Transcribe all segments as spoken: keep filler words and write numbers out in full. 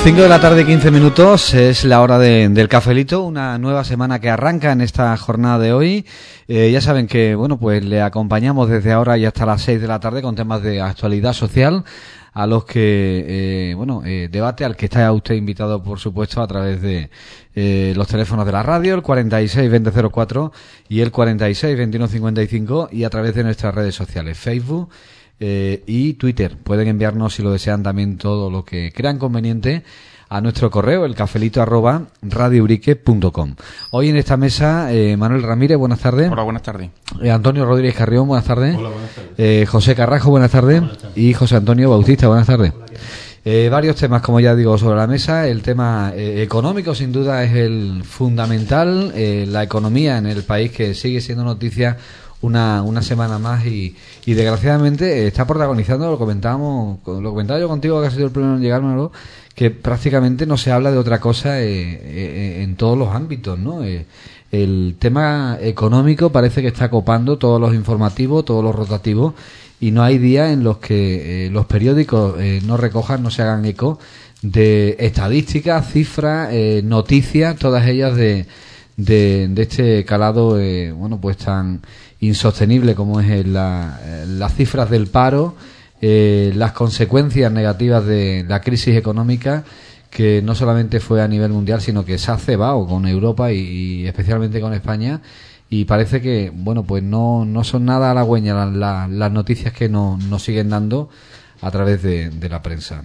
cinco de la tarde, quince minutos, es la hora de, del cafelito, una nueva semana que arranca en esta jornada de hoy. Eh, ya saben que, bueno, pues le acompañamos desde ahora y hasta las seis de la tarde con temas de actualidad social, a los que, eh, bueno, eh, debate al que está usted invitado, por supuesto, a través de eh, los teléfonos de la radio, el cuarenta y seis veinte cero cuatro y el cuarenta y seis veintiuno cincuenta y cinco, y a través de nuestras redes sociales, Facebook Eh, y Twitter. Pueden enviarnos, si lo desean, también todo lo que crean conveniente a nuestro correo, el cafelito arroba radiourique punto com. Hoy en esta mesa, eh, Manuel Ramírez, buenas tardes. Hola, buenas tardes. Eh, Antonio Rodríguez Carrión, buenas tardes. Hola, buenas tardes. Eh, José Carrajo, buenas tardes. Buenas tardes. Y José Antonio Bautista, buenas tardes. Eh, varios temas, como ya digo, sobre la mesa. El tema eh, económico, sin duda, es el fundamental. Eh, la economía en el país, que sigue siendo noticia una una semana más y, y desgraciadamente está protagonizando, lo comentábamos, lo comentaba yo contigo, que ha sido el primero en llegármelo, que prácticamente no se habla de otra cosa eh, eh, en todos los ámbitos, ¿no? Eh, el tema económico parece que está copando todos los informativos, todos los rotativos, y no hay días en los que eh, los periódicos eh, no recojan, no se hagan eco de estadísticas, cifras, eh, noticias, todas ellas de de, de este calado, eh, bueno, pues tan insostenible como es la, las cifras del paro, eh, las consecuencias negativas de la crisis económica, que no solamente fue a nivel mundial, sino que se ha cebado con Europa y, y especialmente con España, y parece que, bueno, pues no, no son nada halagüeñas las, las, las noticias que nos, nos siguen dando a través de, de la prensa.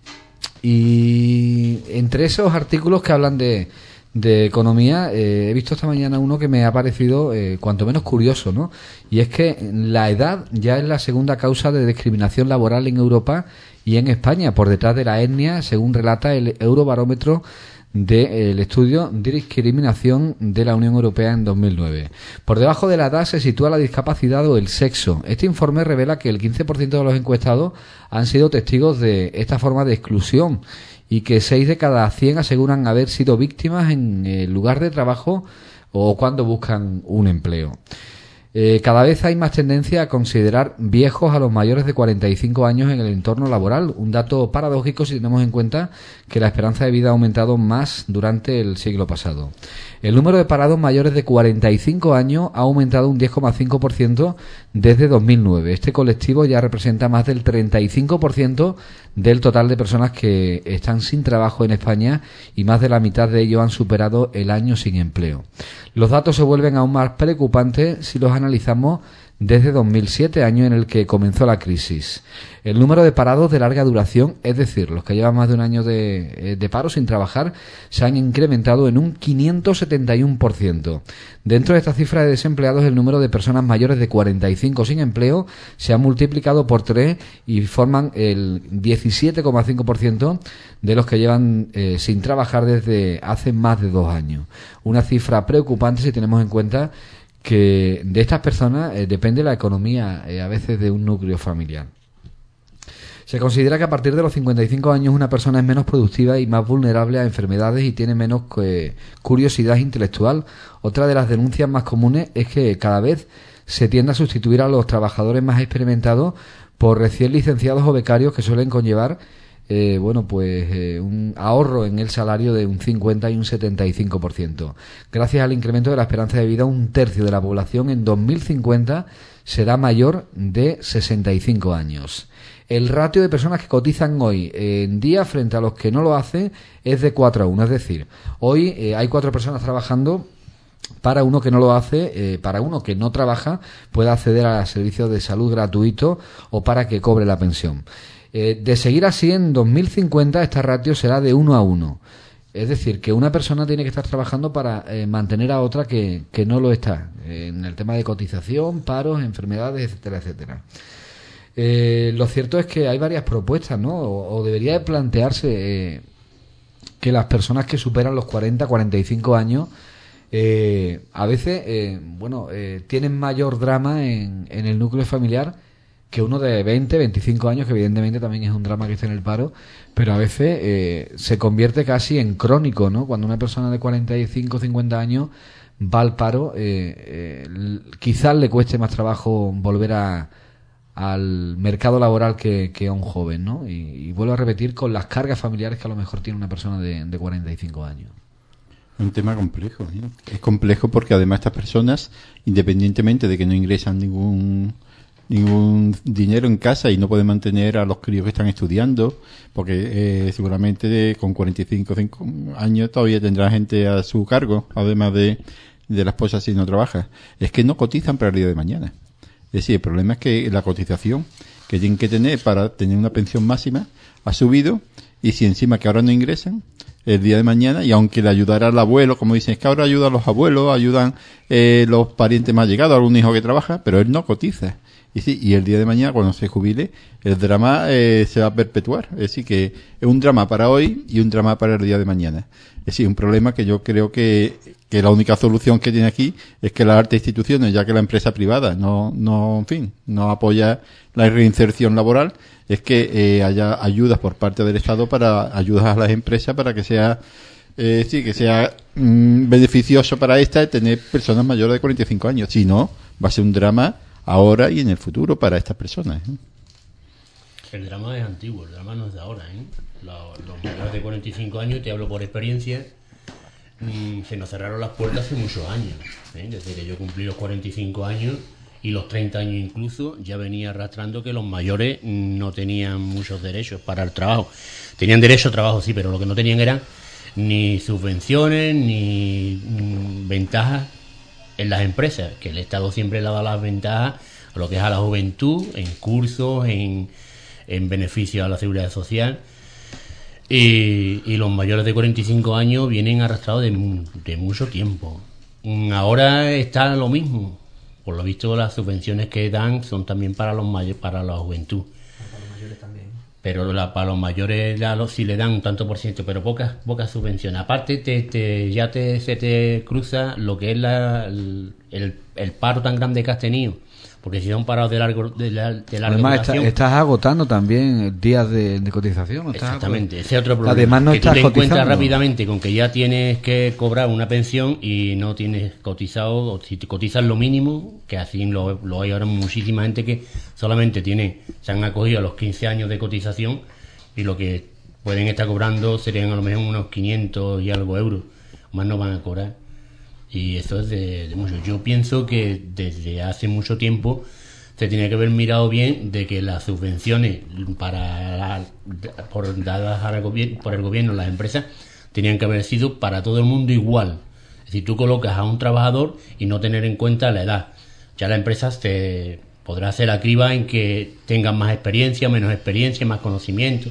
Y entre esos artículos que hablan de de economía, eh, he visto esta mañana uno que me ha parecido eh, cuanto menos curioso, ¿no? Y es que la edad ya es la segunda causa de discriminación laboral en Europa y en España, por detrás de la etnia, según relata el Eurobarómetro del estudio de discriminación de la Unión Europea en dos mil nueve. Por debajo de la edad se sitúa la discapacidad o el sexo. Este informe revela que el quince por ciento de los encuestados han sido testigos de esta forma de exclusión, y que seis de cada cien aseguran haber sido víctimas en el lugar de trabajo o cuando buscan un empleo. Eh, cada vez hay más tendencia a considerar viejos a los mayores de cuarenta y cinco años en el entorno laboral, un dato paradójico si tenemos en cuenta que la esperanza de vida ha aumentado más durante el siglo pasado. El número de parados mayores de cuarenta y cinco años ha aumentado un diez coma cinco por ciento desde dos mil nueve. Este colectivo ya representa más del treinta y cinco por ciento del total de personas que están sin trabajo en España, y más de la mitad de ellos han superado el año sin empleo. Los datos se vuelven aún más preocupantes si los analizamos desde dos mil siete, año en el que comenzó la crisis. El número de parados de larga duración, es decir, los que llevan más de un año de, de paro sin trabajar, se han incrementado en un quinientos setenta y uno por ciento. Dentro de esta cifra de desempleados, el número de personas mayores de cuarenta y cinco sin empleo se ha multiplicado por tres y forman el diecisiete coma cinco por ciento de los que llevan eh, sin trabajar desde hace más de dos años. Una cifra preocupante si tenemos en cuenta que de estas personas eh, depende la economía eh, a veces de un núcleo familiar. Se considera que a partir de los cincuenta y cinco años una persona es menos productiva y más vulnerable a enfermedades y tiene menos eh, curiosidad intelectual. Otra de las denuncias más comunes es que cada vez se tiende a sustituir a los trabajadores más experimentados por recién licenciados o becarios, que suelen conllevar Eh, bueno, pues eh, un ahorro en el salario de un cincuenta y un setenta y cinco por ciento. Gracias al incremento de la esperanza de vida, un tercio de la población en dos mil cincuenta será mayor de sesenta y cinco años. El ratio de personas que cotizan hoy en día frente a los que no lo hacen es de cuatro a uno, es decir, hoy eh, hay cuatro personas trabajando para uno que no lo hace, eh, para uno que no trabaja pueda acceder a servicios de salud gratuitos o para que cobre la pensión. Eh, de seguir así, en dos mil cincuenta esta ratio será de uno a uno. Es decir, que una persona tiene que estar trabajando para eh, mantener a otra que, que no lo está, eh, en el tema de cotización, paros, enfermedades, etcétera, etcétera. Eh, lo cierto es que hay varias propuestas, ¿no? O, o debería de plantearse eh, que las personas que superan los cuarenta, cuarenta y cinco años eh, a veces, eh, bueno, eh, tienen mayor drama en, en el núcleo familiar que uno de veinte, veinticinco años, que evidentemente también es un drama que esté en el paro, pero a veces eh, se convierte casi en crónico, ¿no? Cuando una persona de cuarenta y cinco, cincuenta años va al paro, eh, eh, quizás le cueste más trabajo volver a, al mercado laboral que, que a un joven, ¿no? Y, y vuelvo a repetir, con las cargas familiares que a lo mejor tiene una persona de, de cuarenta y cinco años. Un tema complejo, ¿eh? Es complejo porque además estas personas, independientemente de que no ingresan ningún ningún dinero en casa y no pueden mantener a los críos que están estudiando, porque eh, seguramente con cuarenta y cinco años todavía tendrá gente a su cargo, además de, de la esposa si no trabaja. Es que no cotizan para el día de mañana. Es decir, el problema es que la cotización que tienen que tener para tener una pensión máxima ha subido, y si encima que ahora no ingresan el día de mañana, y aunque le ayudara al abuelo, como dicen, es que ahora ayudan los abuelos, ayudan eh, los parientes más llegados, algún hijo que trabaja, pero él no cotiza. Y sí, y el día de mañana, cuando se jubile, el drama eh, se va a perpetuar. Es decir, que es un drama para hoy y un drama para el día de mañana. Es decir, un problema que yo creo que, que la única solución que tiene aquí es que las altas instituciones, ya que la empresa privada no, no, en fin, no apoya la reinserción laboral, es que eh, haya ayudas por parte del Estado para ayudar a las empresas para que sea, eh, sí, que sea mm, beneficioso para esta tener personas mayores de cuarenta y cinco años. Si no, va a ser un drama ahora y en el futuro para estas personas, ¿eh? El drama es antiguo, el drama no es de ahora, ¿eh? Los, los mayores de cuarenta y cinco años, te hablo por experiencia, mmm, se nos cerraron las puertas hace muchos años, ¿eh? Desde que yo cumplí los cuarenta y cinco años y los treinta años incluso, ya venía arrastrando que los mayores no tenían muchos derechos para el trabajo. Tenían derecho a trabajo, sí, pero lo que no tenían eran ni subvenciones ni mmm, ventajas en las empresas, que el Estado siempre le da las ventajas a lo que es a la juventud, en cursos, en, en beneficio a la seguridad social, y, y los mayores de cuarenta y cinco años vienen arrastrados de, de mucho tiempo. Ahora está lo mismo, por lo visto las subvenciones que dan son también para los may- para la juventud. Para los mayores también. Pero la, para los mayores la, lo, sí le dan un tanto por ciento, pero pocas pocas subvenciones. Aparte te, te, ya te, se te cruza lo que es la, el, el, el paro tan grande que has tenido. Porque si son parados de largo de, la, de larga Además, duración, está, estás agotando también días de, de cotización. Exactamente, ese es otro problema. Además, no que estás tú te cotizando. encuentras rápidamente con que ya tienes que cobrar una pensión y no tienes cotizado, o si te cotizas lo mínimo, que así lo, lo hay ahora muchísima gente que solamente tiene, se han acogido a los quince años de cotización y lo que pueden estar cobrando serían a lo mejor unos quinientos y algo euros, más no van a cobrar. Y eso es de, de mucho. Yo pienso que desde hace mucho tiempo se tenía que haber mirado bien de que las subvenciones para la, por dadas al gobierno, por el gobierno, las empresas, tenían que haber sido para todo el mundo igual. Es decir, tú colocas a un trabajador y no tener en cuenta la edad. Ya la empresa se podrá hacer la criba en que tengan más experiencia, menos experiencia, más conocimiento,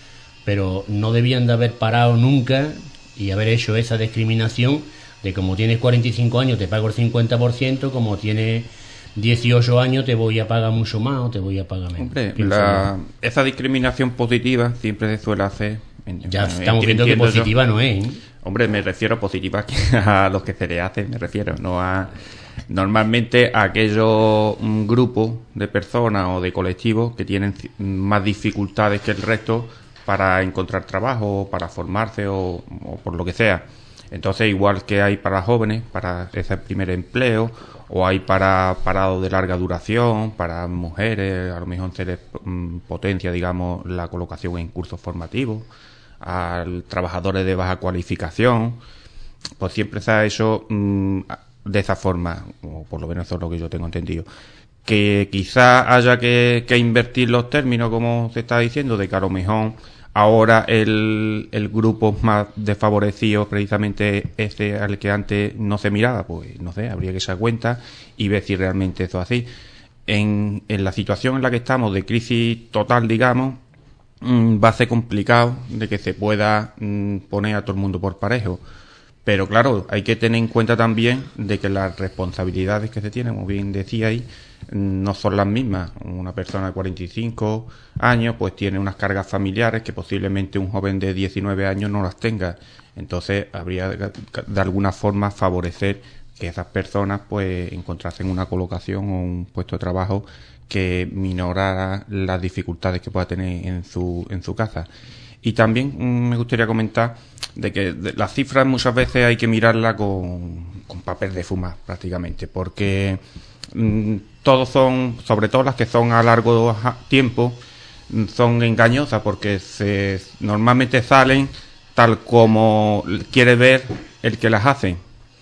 pero no debían de haber parado nunca y haber hecho esa discriminación de como tienes cuarenta y cinco años te pago el cincuenta por ciento, como tienes dieciocho años te voy a pagar mucho más o te voy a pagar menos. Hombre, la, esa discriminación positiva siempre se suele hacer. En, ya bueno, estamos viendo que positiva yo, no es, ¿eh? Hombre, me refiero a positiva a los que se le hace, me refiero, no a... Normalmente a aquellos um, grupos de personas o de colectivos que tienen más dificultades que el resto para encontrar trabajo, para formarse o, o por lo que sea. Entonces, igual que hay para jóvenes, para ese primer empleo, o hay para parados de larga duración, para mujeres, a lo mejor se les um, potencia, digamos, la colocación en cursos formativos, a trabajadores de baja cualificación, pues siempre se ha hecho um, de esa forma, o por lo menos eso es lo que yo tengo entendido. Que quizá haya que, que invertir los términos, como se está diciendo, de que a lo mejor ahora el, el grupo más desfavorecido, precisamente ese al que antes no se miraba, pues no sé, habría que echar cuenta y ver si realmente eso es así. En, en la situación en la que estamos, de crisis total, digamos, mmm, va a ser complicado de que se pueda mmm, poner a todo el mundo por parejo. Pero claro, hay que tener en cuenta también de que las responsabilidades que se tienen, como bien decía ahí, no son las mismas. Una persona de cuarenta y cinco años pues tiene unas cargas familiares que posiblemente un joven de diecinueve años no las tenga. Entonces habría de, de alguna forma favorecer que esas personas pues encontrasen una colocación o un puesto de trabajo que minorara las dificultades que pueda tener en su, en su casa. Y también mmm, me gustaría comentar de que de, las cifras muchas veces hay que mirarlas con, con papel de fumar prácticamente, porque mm, todos son, sobre todo las que son a largo tiempo, mm, son engañosas porque se normalmente salen tal como quiere ver el que las hace.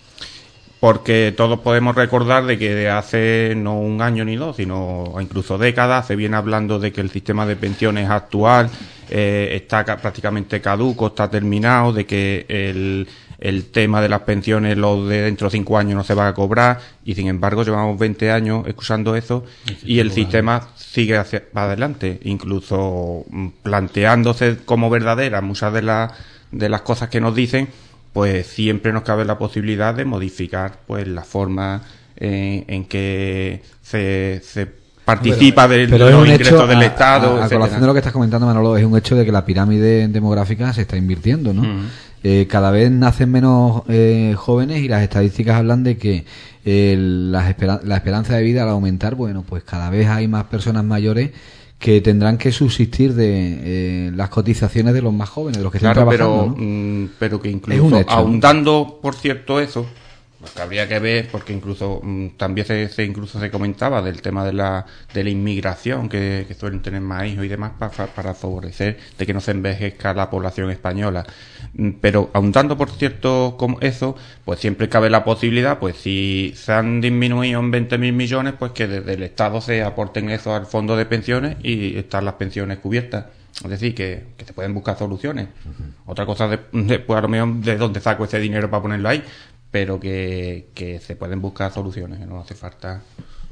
Porque todos podemos recordar de que de hace no un año ni dos, sino incluso décadas, se viene hablando de que el sistema de pensiones actual eh, está ca- prácticamente caduco, está terminado, de que el, el tema de las pensiones, los de dentro de cinco años no se va a cobrar, y sin embargo llevamos veinte años escuchando eso y el sistema sigue hacia adelante, incluso planteándose como verdaderas muchas de las de las cosas que nos dicen. Pues siempre nos cabe la posibilidad de modificar pues la forma eh, en que se, se participa pero, de pero los es ingresos hecho, del a, Estado, a, a colación de lo que estás comentando, Manolo, es un hecho de que la pirámide demográfica se está invirtiendo, ¿no? Uh-huh. Eh, cada vez nacen menos eh, jóvenes y las estadísticas hablan de que eh, la, espera, la esperanza de vida al aumentar, bueno, pues cada vez hay más personas mayores que tendrán que subsistir de eh, las cotizaciones de los más jóvenes, de los que están claro, trabajando, pero, ¿no? mm, pero que incluso ahondando, por cierto, eso, pues habría que ver, porque incluso mm, también se, se incluso se comentaba del tema de la de la inmigración, que, que suelen tener más hijos y demás para, para favorecer de que no se envejezca la población española. Mm, pero ahondando, por cierto, como eso, pues siempre cabe la posibilidad, pues si se han disminuido en veinte mil millones, pues que desde el Estado se aporten eso al fondo de pensiones y están las pensiones cubiertas. Es decir, que, que se pueden buscar soluciones. Uh-huh. Otra cosa, de, después a lo mejor de dónde saco ese dinero para ponerlo ahí, pero que, que se pueden buscar soluciones, que no hace falta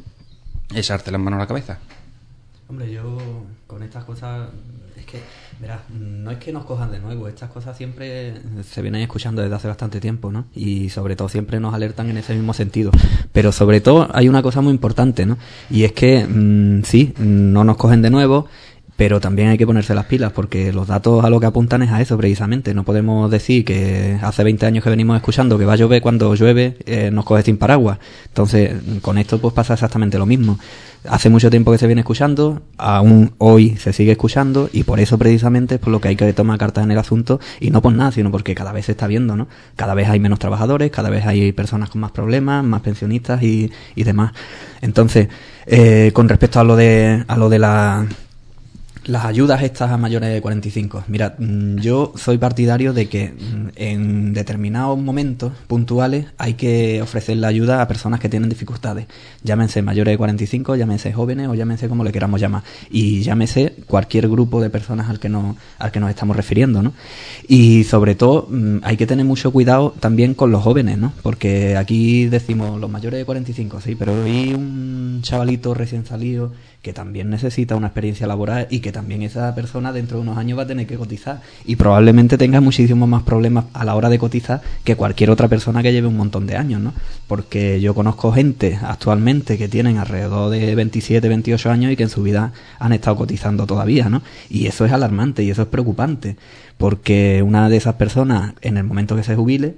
echarte las manos a la cabeza. Hombre, yo con estas cosas, es que, verás, no es que nos cojan de nuevo, estas cosas siempre se vienen escuchando desde hace bastante tiempo, ¿no? Y sobre todo siempre nos alertan en ese mismo sentido. Pero sobre todo hay una cosa muy importante, ¿no? Y es que, mmm, sí, no nos cogen de nuevo, pero también hay que ponerse las pilas, porque los datos a lo que apuntan es a eso precisamente. No podemos decir que hace veinte años que venimos escuchando que va a llover, cuando llueve eh, nos coge sin paraguas. Entonces, con esto pues pasa exactamente lo mismo. Hace mucho tiempo que se viene escuchando, aún hoy se sigue escuchando, y por eso precisamente es por lo que hay que tomar cartas en el asunto, y no por nada, sino porque cada vez se está viendo, ¿no? Cada vez hay menos trabajadores, cada vez hay personas con más problemas, más pensionistas y, y demás. Entonces, eh, con respecto a lo de, a lo de la... las ayudas estas a mayores de cuarenta y cinco. Mira, yo soy partidario de que en determinados momentos puntuales hay que ofrecer la ayuda a personas que tienen dificultades. Llámense mayores de cuarenta y cinco, llámense jóvenes o llámense como le queramos llamar. Y llámese cualquier grupo de personas al que nos, al que nos estamos refiriendo, ¿no? Y sobre todo hay que tener mucho cuidado también con los jóvenes, ¿no? Porque aquí decimos los mayores de cuarenta y cinco, sí, pero hay un chavalito recién salido que también necesita una experiencia laboral y que también esa persona dentro de unos años va a tener que cotizar y probablemente tenga muchísimos más problemas a la hora de cotizar que cualquier otra persona que lleve un montón de años, ¿no? Porque yo conozco gente actualmente que tienen alrededor de veintisiete, veintiocho años y que en su vida han estado cotizando todavía, ¿no? Y eso es alarmante y eso es preocupante, porque una de esas personas en el momento que se jubile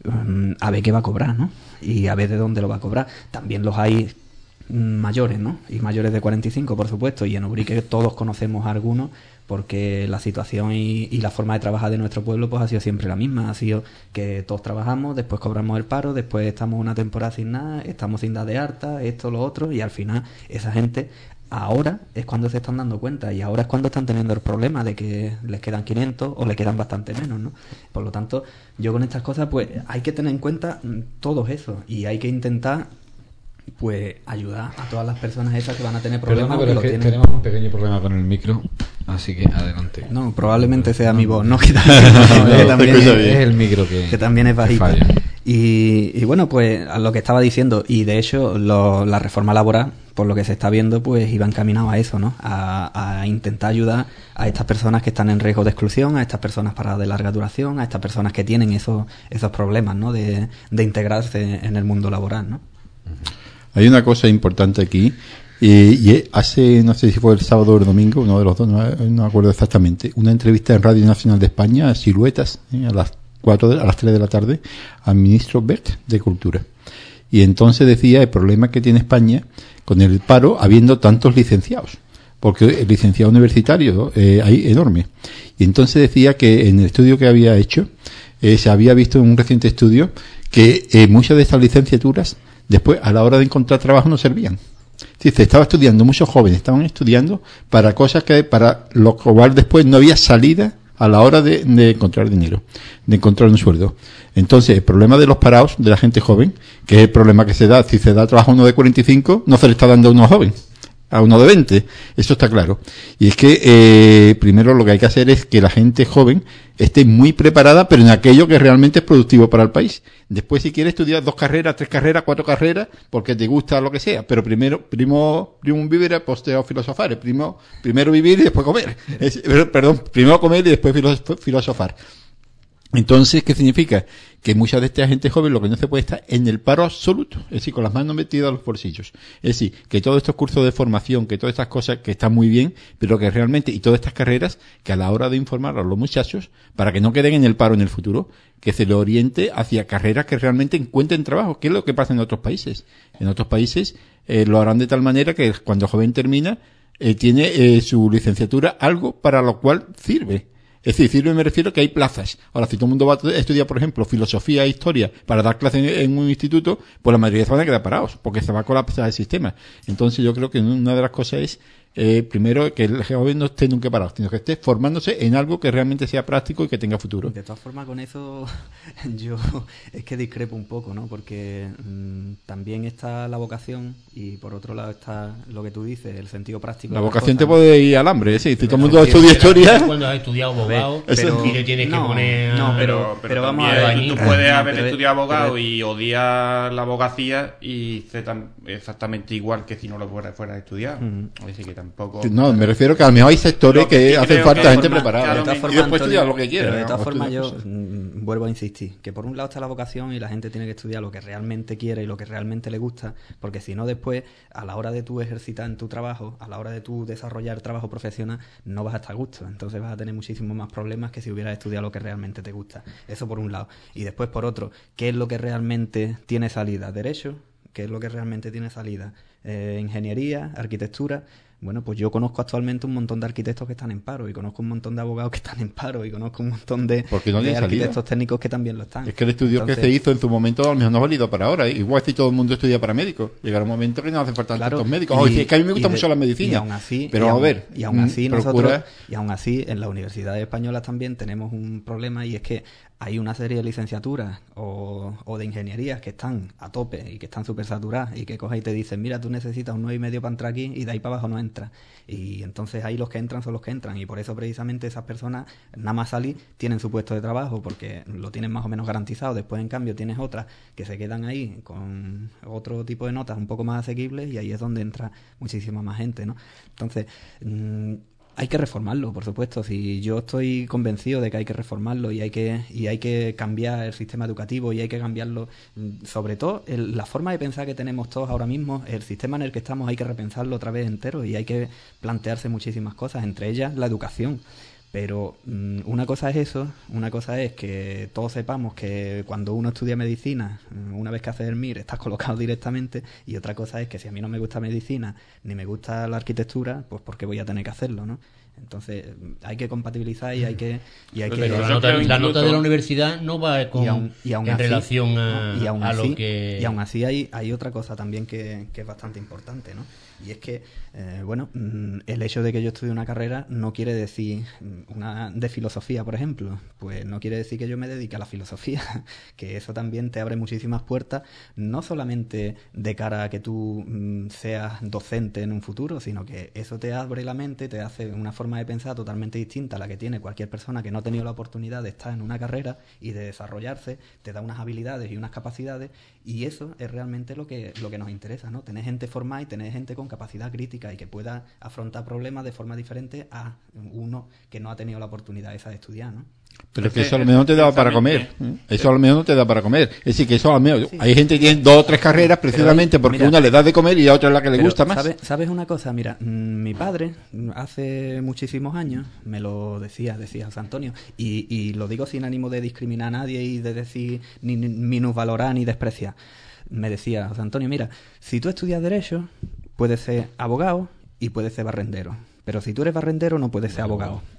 a ver qué va a cobrar, ¿no? Y a ver de dónde lo va a cobrar. También los hay mayores, ¿no? Y mayores de cuarenta y cinco, por supuesto, y en Ubrique todos conocemos a algunos, porque la situación y, y la forma de trabajar de nuestro pueblo pues ha sido siempre la misma, ha sido que todos trabajamos, después cobramos el paro, después estamos una temporada sin nada, estamos sin dar de alta, esto, lo otro, y al final esa gente ahora es cuando se están dando cuenta y ahora es cuando están teniendo el problema de que les quedan quinientos o les quedan bastante menos, ¿no? Por lo tanto, yo con estas cosas pues hay que tener en cuenta todo eso y hay que intentar pues ayudar a todas las personas esas que van a tener problemas. Perdona, pero que es que tienen... tenemos un pequeño problema con el micro, así que adelante. No, probablemente sea mi voz, ¿no? Que también, no, que también es, es el micro que, que también es bajita. Y, y bueno, pues a lo que estaba diciendo, y de hecho lo, la reforma laboral, por lo que se está viendo, pues iba encaminado a eso, ¿no? A, a intentar ayudar a estas personas que están en riesgo de exclusión, a estas personas paradas de larga duración, a estas personas que tienen esos, esos problemas, ¿no? De, de integrarse en el mundo laboral, ¿no? Hay una cosa importante aquí, eh, y hace, no sé si fue el sábado o el domingo, uno de los dos, no, no me acuerdo exactamente, una entrevista en Radio Nacional de España, a Siluetas, eh, a las cuatro de, a las tres de la tarde, al ministro Wert de Cultura. Y entonces decía el problema que tiene España con el paro habiendo tantos licenciados, porque el licenciado universitario eh, hay enorme. Y entonces decía que en el estudio que había hecho, eh, se había visto en un reciente estudio que eh, muchas de estas licenciaturas después a la hora de encontrar trabajo no servían. Sí, se estaba estudiando, muchos jóvenes estaban estudiando para cosas que, para lo cual después no había salida a la hora de, de encontrar dinero, de encontrar un sueldo. Entonces, el problema de los parados, de la gente joven, que es el problema que se da, si se da trabajo a uno de cuarenta y cinco, no se le está dando a uno joven, a uno de veinte, eso está claro. Y es que, eh, primero lo que hay que hacer es que la gente joven esté muy preparada, pero en aquello que realmente es productivo para el país. Después, si quieres estudiar dos carreras, tres carreras, cuatro carreras, porque te gusta lo que sea, pero primero, primo, primum vivere, posteo filosofare, primo, primero vivir y después comer. Es, perdón, primero comer y después filosofar. Entonces, ¿qué significa? Que mucha de esta gente joven lo que no se puede estar en el paro absoluto, es decir, con las manos metidas en los bolsillos. Es decir, que todos estos cursos de formación, que todas estas cosas que están muy bien, pero que realmente, y todas estas carreras, que a la hora de informar a los muchachos, para que no queden en el paro en el futuro, que se lo oriente hacia carreras que realmente encuentren trabajo, que es lo que pasa en otros países. En otros países eh, lo harán de tal manera que cuando el joven termina, eh, tiene eh, su licenciatura algo para lo cual sirve. Es decir, sirve, me refiero que hay plazas. Ahora, si todo el mundo va a estudiar, por ejemplo, filosofía e historia para dar clases en, en un instituto, pues la mayoría se van a quedar parados, porque se va a colapsar el sistema. Entonces, yo creo que una de las cosas es, eh, primero, que el joven no esté nunca parado, sino que esté formándose en algo que realmente sea práctico y que tenga futuro. De todas formas, con eso yo es que discrepo un poco, ¿no? Porque mmm, también está la vocación y por otro lado está lo que tú dices, el sentido práctico. La vocación te puede ir al hambre, ¿sí? Si todo el mundo estudia historia... Cuando has estudiado abogado, pero, y le tienes no, que poner... No, pero, pero, pero pero vamos también, a ver... tú puedes no, haber pero, estudiado abogado pero, y odiar la abogacía y ser tan, exactamente igual que si no lo fueras fuera a estudiar. Uh-huh. Es decir, que tampoco... No, me refiero que a lo mejor hay sectores que, que hacen falta gente forma, preparada. De todas formas, y después Antonio, estudiar lo que quiera. Pero de todas formas, yo mm, vuelvo a insistir, que por un lado está la vocación y la gente tiene que estudiar lo que realmente quiere y lo que realmente le gusta, porque si no después, a la hora de tú ejercitar en tu trabajo, a la hora de tú desarrollar trabajo profesional, no vas a estar a gusto. Entonces vas a tener muchísimos más problemas que si hubieras estudiado lo que realmente te gusta. Eso por un lado. Y después por otro, ¿qué es lo que realmente tiene salida? ¿Derecho? ¿Qué es lo que realmente tiene salida? Eh, ingeniería, arquitectura. Bueno, pues yo conozco actualmente un montón de arquitectos que están en paro y conozco un montón de abogados que están en paro y conozco un montón de, no de arquitectos técnicos que también lo están. Es que el estudio Entonces, que se hizo en su momento a lo mejor no ha valido para ahora. Igual si todo el mundo estudia para médicos. Llegará un momento que no hace falta claro, tantos médicos. Oye, es que a mí me gusta de, mucho la medicina. Y aún así, pero y aún, a ver, y aún así procura... nosotros, y aún así en las universidades españolas también tenemos un problema y es que hay una serie de licenciaturas o, o de ingenierías que están a tope y que están súper saturadas y que coges y te dicen, mira, tú necesitas un nueve y medio para entrar aquí y de ahí para abajo no entras. Y entonces ahí los que entran son los que entran y por eso precisamente esas personas, nada más salir, tienen su puesto de trabajo porque lo tienen más o menos garantizado. Después, en cambio, tienes otras que se quedan ahí con otro tipo de notas un poco más asequibles y ahí es donde entra muchísima más gente, ¿no? Entonces... Mmm, hay que reformarlo, por supuesto. Si yo estoy convencido de que hay que reformarlo y hay que y hay que cambiar el sistema educativo y hay que cambiarlo, sobre todo el, la forma de pensar que tenemos todos ahora mismo, el sistema en el que estamos hay que repensarlo otra vez entero y hay que plantearse muchísimas cosas, entre ellas la educación. Pero um, una cosa es eso, una cosa es que todos sepamos que cuando uno estudia medicina, una vez que haces el M I R, estás colocado directamente, y otra cosa es que si a mí no me gusta medicina, ni me gusta la arquitectura, pues ¿por qué voy a tener que hacerlo, no? Entonces hay que compatibilizar y hay que... Y hay pero que la, nota, la nota de la universidad no va con, y aun, y aun en así, relación a, y aun a así, lo que... Y aún así hay, hay otra cosa también que, que es bastante importante, ¿no? Y es que, eh, bueno, el hecho de que yo estudie una carrera no quiere decir una de filosofía, por ejemplo, pues no quiere decir que yo me dedique a la filosofía, que eso también te abre muchísimas puertas, no solamente de cara a que tú mm, seas docente en un futuro, sino que eso te abre la mente, te hace una forma de pensar totalmente distinta a la que tiene cualquier persona que no ha tenido la oportunidad de estar en una carrera y de desarrollarse, te da unas habilidades y unas capacidades, y eso es realmente lo que, lo que nos interesa, ¿no? Tener gente formada y tener gente con capacidad crítica y que pueda afrontar problemas de forma diferente a uno que no ha tenido la oportunidad esa de estudiar, ¿no? Pero es que eso a lo mejor no te da para comer. Eso a lo mejor no te da para comer. Es decir, que eso a lo mejor... Sí. Hay gente que tiene dos o tres carreras precisamente porque mira, una le da de comer y a otra es la que le gusta más. ¿sabes, ¿Sabes una cosa? Mira, mi padre hace muchísimos años me lo decía, decía José Antonio, y, y lo digo sin ánimo de discriminar a nadie y de decir ni, ni minusvalorar ni despreciar. Me decía, José Antonio, mira, si tú estudias Derecho, puedes ser abogado y puedes ser barrendero. Pero si tú eres barrendero, no puedes ser abogado.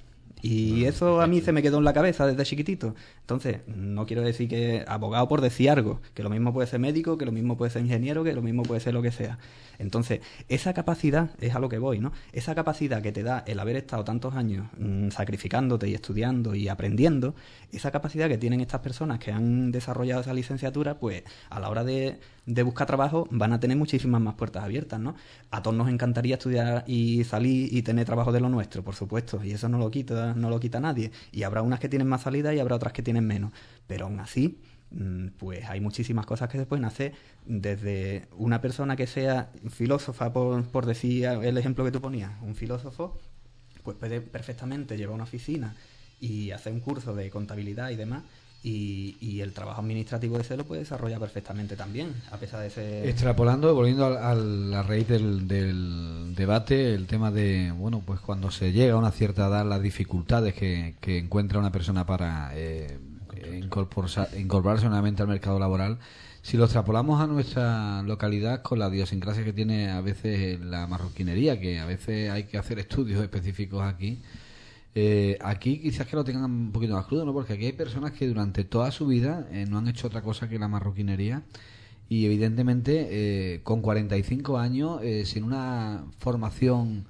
Y eso a mí se me quedó en la cabeza desde chiquitito. Entonces, no quiero decir que abogado por decir algo, que lo mismo puede ser médico, que lo mismo puede ser ingeniero, que lo mismo puede ser lo que sea. Entonces, esa capacidad es a lo que voy, ¿no? Esa capacidad que te da el haber estado tantos años mmm, sacrificándote y estudiando y aprendiendo, esa capacidad que tienen estas personas que han desarrollado esa licenciatura, pues a la hora de, de buscar trabajo van a tener muchísimas más puertas abiertas, ¿no? A todos nos encantaría estudiar y salir y tener trabajo de lo nuestro, por supuesto, y eso no lo quita, no lo quita nadie. Y habrá unas que tienen más salida y habrá otras que tienen menos. Pero aún así, pues hay muchísimas cosas que se pueden hacer, desde una persona que sea filósofa, por, por decir el ejemplo que tú ponías, un filósofo, pues puede perfectamente llevar una oficina y hacer un curso de contabilidad y demás, y, y el trabajo administrativo de ese lo puede desarrollar perfectamente también, a pesar de ser... Extrapolando, volviendo a, a la raíz del, del debate, el tema de, bueno, pues cuando se llega a una cierta edad, las dificultades que, que encuentra una persona para eh, incorporarse, incorporarse nuevamente al mercado laboral. Si lo extrapolamos a nuestra localidad, con la idiosincrasia que tiene a veces la marroquinería, que a veces hay que hacer estudios específicos aquí, eh, aquí quizás que lo tengan un poquito más crudo, ¿no? Porque aquí hay personas que durante toda su vida eh, no han hecho otra cosa que la marroquinería, y evidentemente eh, con cuarenta y cinco años, eh, sin una formación,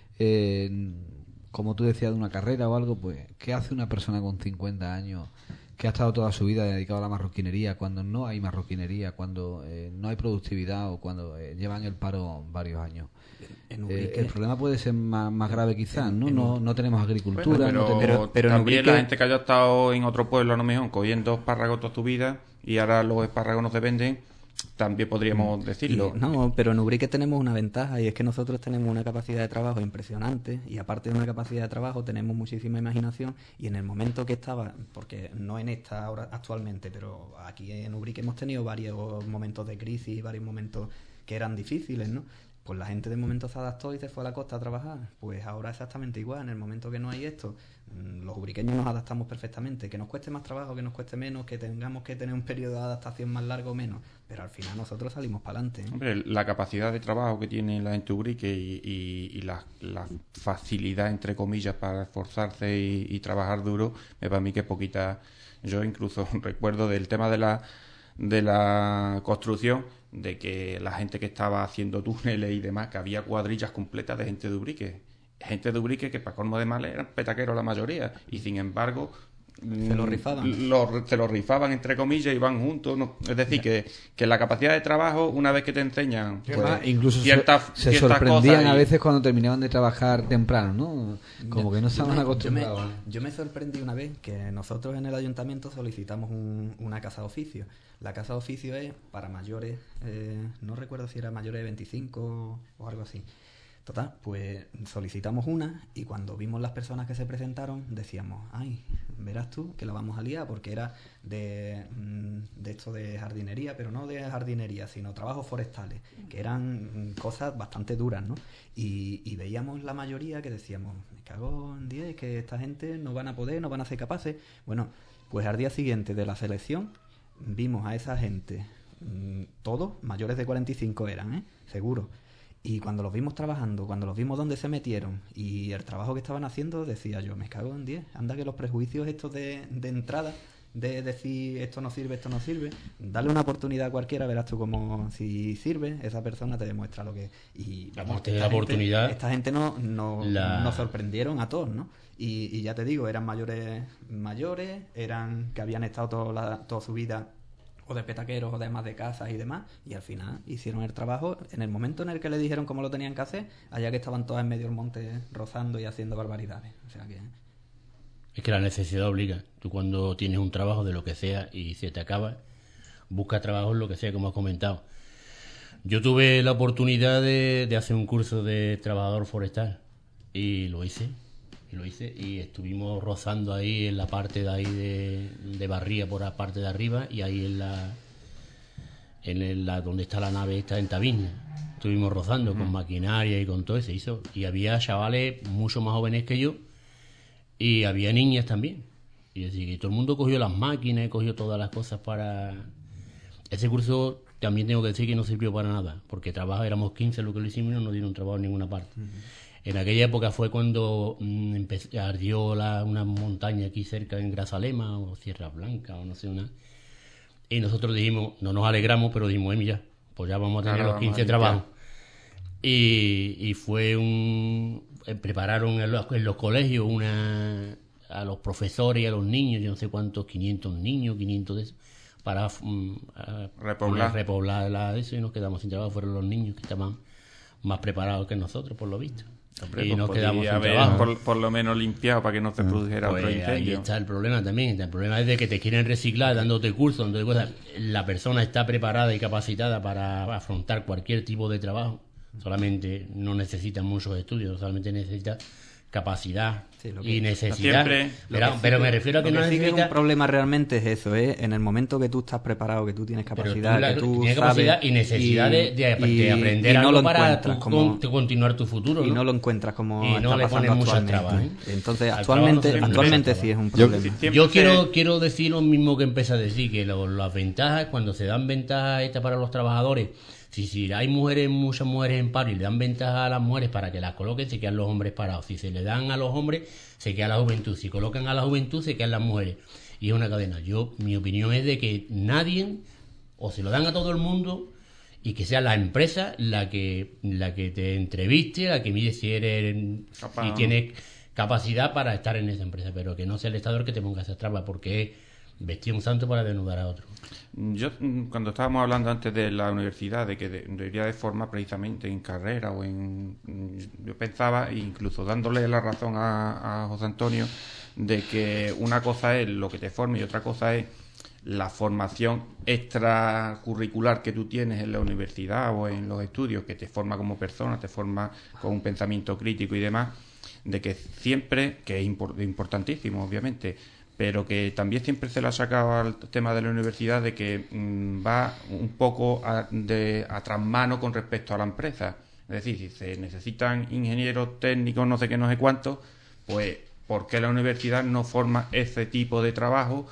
eh, como tú decías, de una carrera o algo, pues ¿qué hace una persona con cincuenta años que ha estado toda su vida dedicado a la marroquinería, cuando no hay marroquinería, cuando eh, no hay productividad, o cuando eh, llevan el paro varios años? En Eh, el problema puede ser más, más grave quizás, ¿no? en- No, no tenemos agricultura, Bueno, pero, no tenemos... pero- pero en también Ubrique- la gente que haya estado en otro pueblo, a lo mejor, cogiendo espárragos toda su vida y ahora los espárragos no se venden, también podríamos decirlo. Y- no, pero en Ubrique tenemos una ventaja, y es que nosotros tenemos una capacidad de trabajo impresionante, y aparte de una capacidad de trabajo tenemos muchísima imaginación, y en el momento que estaba, porque no en esta ahora actualmente, pero aquí en Ubrique hemos tenido varios momentos de crisis y varios momentos que eran difíciles, ¿no? Pues la gente de momento se adaptó y se fue a la costa a trabajar. Pues ahora exactamente igual, en el momento que no hay esto, los ubriqueños nos adaptamos perfectamente. Que nos cueste más trabajo, que nos cueste menos, que tengamos que tener un periodo de adaptación más largo o menos, pero al final nosotros salimos para adelante, ¿eh? Hombre, la capacidad de trabajo que tiene la gente Ubrique y, y, y la, la facilidad, entre comillas, para esforzarse y, y trabajar duro, me para mí que es poquita. Yo incluso recuerdo del tema de la de la construcción, de que la gente que estaba haciendo túneles y demás, que había cuadrillas completas de gente de Ubrique. Gente de Ubrique que, para colmo de males, eran petaqueros la mayoría, y sin embargo... Se lo rifaban. Lo, se lo rifaban, entre comillas, y van juntos, ¿no? Es decir, que, que la capacidad de trabajo, una vez que te enseñan pues, Además, incluso ciertas, se, se ciertas sorprendían cosas a y- veces cuando terminaban de trabajar temprano, ¿no? Como que no estaban Yo me- acostumbrados. Yo me, yo me sorprendí una vez que nosotros en el ayuntamiento solicitamos un- una casa de oficio. La casa de oficio es para mayores, eh, no recuerdo si era mayores de veinticinco o algo así. Total, pues solicitamos una, y cuando vimos las personas que se presentaron decíamos, ay, verás tú que la vamos a liar, porque era de, mm, de esto de jardinería, pero no de jardinería, sino trabajos forestales, que eran mm, cosas bastante duras, ¿no? Y, y veíamos la mayoría que decíamos, me cago en diez, que esta gente no van a poder, no van a ser capaces. Bueno, pues al día siguiente de la selección vimos a esa gente, mm, todos mayores de cuarenta y cinco eran, ¿eh? Seguro. Y cuando los vimos trabajando, cuando los vimos dónde se metieron y el trabajo que estaban haciendo, decía yo, me cago en diez. Anda que los prejuicios estos de, de entrada, de decir esto no sirve, esto no sirve, dale una oportunidad a cualquiera, verás tú como si sirve, esa persona te demuestra lo que... Y Vamos a esta tener la gente- oportunidad. Esta gente no, no, La- nos sorprendieron a todos, ¿no? Y, y ya te digo, eran mayores, mayores, eran que habían estado toda, la- toda su vida o de petaqueros o de más de casas y demás, y al final hicieron el trabajo en el momento en el que le dijeron cómo lo tenían que hacer, allá que estaban todas en medio del monte rozando y haciendo barbaridades. O sea que... Es que la necesidad obliga. Tú cuando tienes un trabajo de lo que sea y se te acaba, busca trabajo en lo que sea, como has comentado. Yo tuve la oportunidad de, de hacer un curso de trabajador forestal y lo hice. Y lo hice y estuvimos rozando ahí en la parte de ahí de, de Barría, por la parte de arriba, y ahí en la en el- la donde está la nave esta en Tabiña. Estuvimos rozando con maquinaria y con todo eso. Hizo. Y había chavales mucho más jóvenes que yo y había niñas también. Y es decir, que todo el mundo cogió las máquinas, cogió todas las cosas para... Ese curso también tengo que decir que no sirvió para nada, porque trabajo éramos quince lo que lo hicimos y no nos dieron trabajo en ninguna parte. En aquella época fue cuando mmm, empezó, ardió la, una montaña aquí cerca en Grazalema o Sierra Blanca o no sé una. Y nosotros dijimos, no nos alegramos, pero dijimos, eh, mira, pues ya vamos a tener Claro, los quince vamos a trabajos. Y, y fue un... prepararon en los, en los colegios una a los profesores y a los niños, yo no sé cuántos, quinientos niños, quinientos de esos, para um, repoblar. repoblar la de eso, y nos quedamos sin trabajo. Fueron los niños que estaban más preparados que nosotros, por lo visto. Hombre, y pues nos quedamos sin haber trabajo. por, por lo menos limpiado para que no se produjera Pues otro ahí incendio. está el problema también. El problema es de que te quieren reciclar dándote cursos, dándote cosas. La persona está preparada y capacitada para afrontar cualquier tipo de trabajo. Solamente no necesita muchos estudios, solamente necesita capacidad Sí, lo que- y necesidad. Siempre- pero, Lo que pero sí me que- refiero a que lo no sí que es necesita... un problema realmente es eso, ¿eh? En el momento que tú estás preparado, que tú tienes Pero capacidad, tú la- que tú tienes sabes capacidad y necesidad de, de- de y- aprender y no algo lo para encuentras tu- como- con- tu continuar tu futuro, y ¿no? no lo encuentras como Y no está le pasando ponen muchas actualmente. trabas, ¿eh? Entonces, Al actualmente, trabajo no se actualmente le sí es un Yo- problema. Siempre Yo se- quiero quiero decir lo mismo que empecé a decir, que lo- las ventajas, cuando se dan ventajas estas para los trabajadores, si, si hay mujeres, muchas mujeres en paro y le dan ventajas a las mujeres para que las coloquen, se quedan los hombres parados. Si se le dan a los hombres, se queda la juventud. Si colocan a la juventud, se quedan las mujeres. Y es una cadena. Yo, mi opinión es de que nadie, o se lo dan a todo el mundo, y que sea la empresa la que la que te entreviste, la que mide si eres Capaz, si ¿no? tienes capacidad para estar en esa empresa, pero que no sea el Estado el que te ponga esas trabas, porque es vestir un santo para desnudar a otro. Yo, mm, cuando estábamos hablando antes de la universidad, de que de- debería de formar precisamente en carrera o en... mm, Yo pensaba, incluso dándole la razón a, a José Antonio, de que una cosa es lo que te forme y otra cosa es la formación extracurricular que tú tienes en la universidad o en los estudios, que te forma como persona, te forma con un pensamiento crítico y demás, de que siempre, que es impor- importantísimo obviamente, pero que también siempre se le ha sacado al tema de la universidad de que mmm, va un poco a, de, a trasmano con respecto a la empresa. Es decir, si se necesitan ingenieros técnicos, no sé qué, no sé cuántos, pues ¿por qué la universidad no forma ese tipo de trabajo?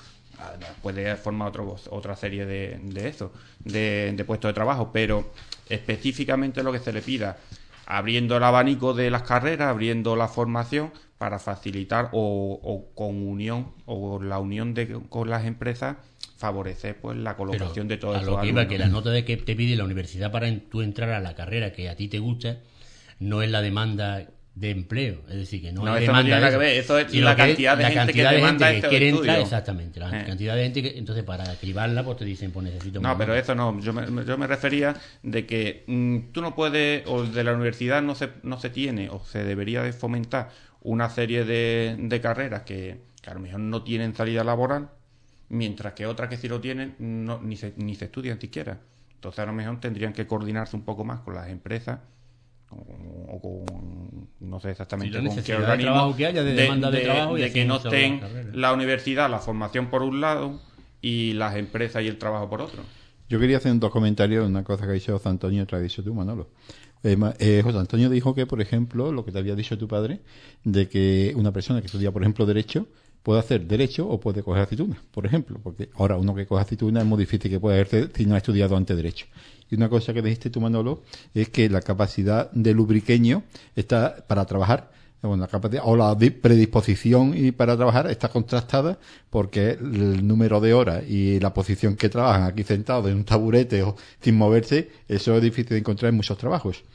Puede formar otro, otra serie de, de eso, de, de puestos de trabajo, pero específicamente lo que se le pida, abriendo el abanico de las carreras, abriendo la formación para facilitar o, o con unión o la unión de, con las empresas, favorecer pues la colocación Pero de todos a esos lo que iba, alumnos. que la nota de que te pide la universidad para en- tú entrar a la carrera que a ti te gusta no es la demanda de empleo, es decir, que no, No, hay eso no demanda tiene de nada que ver, eso es sino la que cantidad de la gente que cantidad de demanda gente este quiere estudio. entrar, exactamente, la Eh. cantidad de gente que, entonces para cribarla pues te dicen, pues necesito No, más pero nota. eso no. Yo me, yo me refería de que mm, tú no puedes, o de la universidad no se, no se tiene, o se debería de fomentar una serie de, de carreras que, que a lo mejor no tienen salida laboral, mientras que otras que sí lo tienen no, ni, se, ni se estudian siquiera. Entonces a lo mejor tendrían que coordinarse un poco más con las empresas o, o con, no sé exactamente Sí, la con qué necesidad de organismo, trabajo que haya, de demanda de trabajo y de así que no no se estén hagan carreras. la universidad, la formación por un lado y las empresas y el trabajo por otro. Yo quería hacer dos comentarios, una cosa que ha dicho José Antonio y otra que ha dicho tú, Manolo. Eh, ma- eh, José Antonio dijo que, por ejemplo, lo que te había dicho tu padre, de que una persona que estudia, por ejemplo, Derecho, puede hacer Derecho o puede coger aceituna, por ejemplo, porque ahora uno que coge aceituna es muy difícil que pueda hacer si no ha estudiado antes Derecho. Y una cosa que dijiste tú, Manolo, es que la capacidad del lubriqueño está para trabajar, bueno, la capacidad, o la di- predisposición y para trabajar está contrastada porque el número de horas y la posición que trabajan aquí sentados en un taburete o sin moverse, eso es difícil de encontrar en muchos trabajos.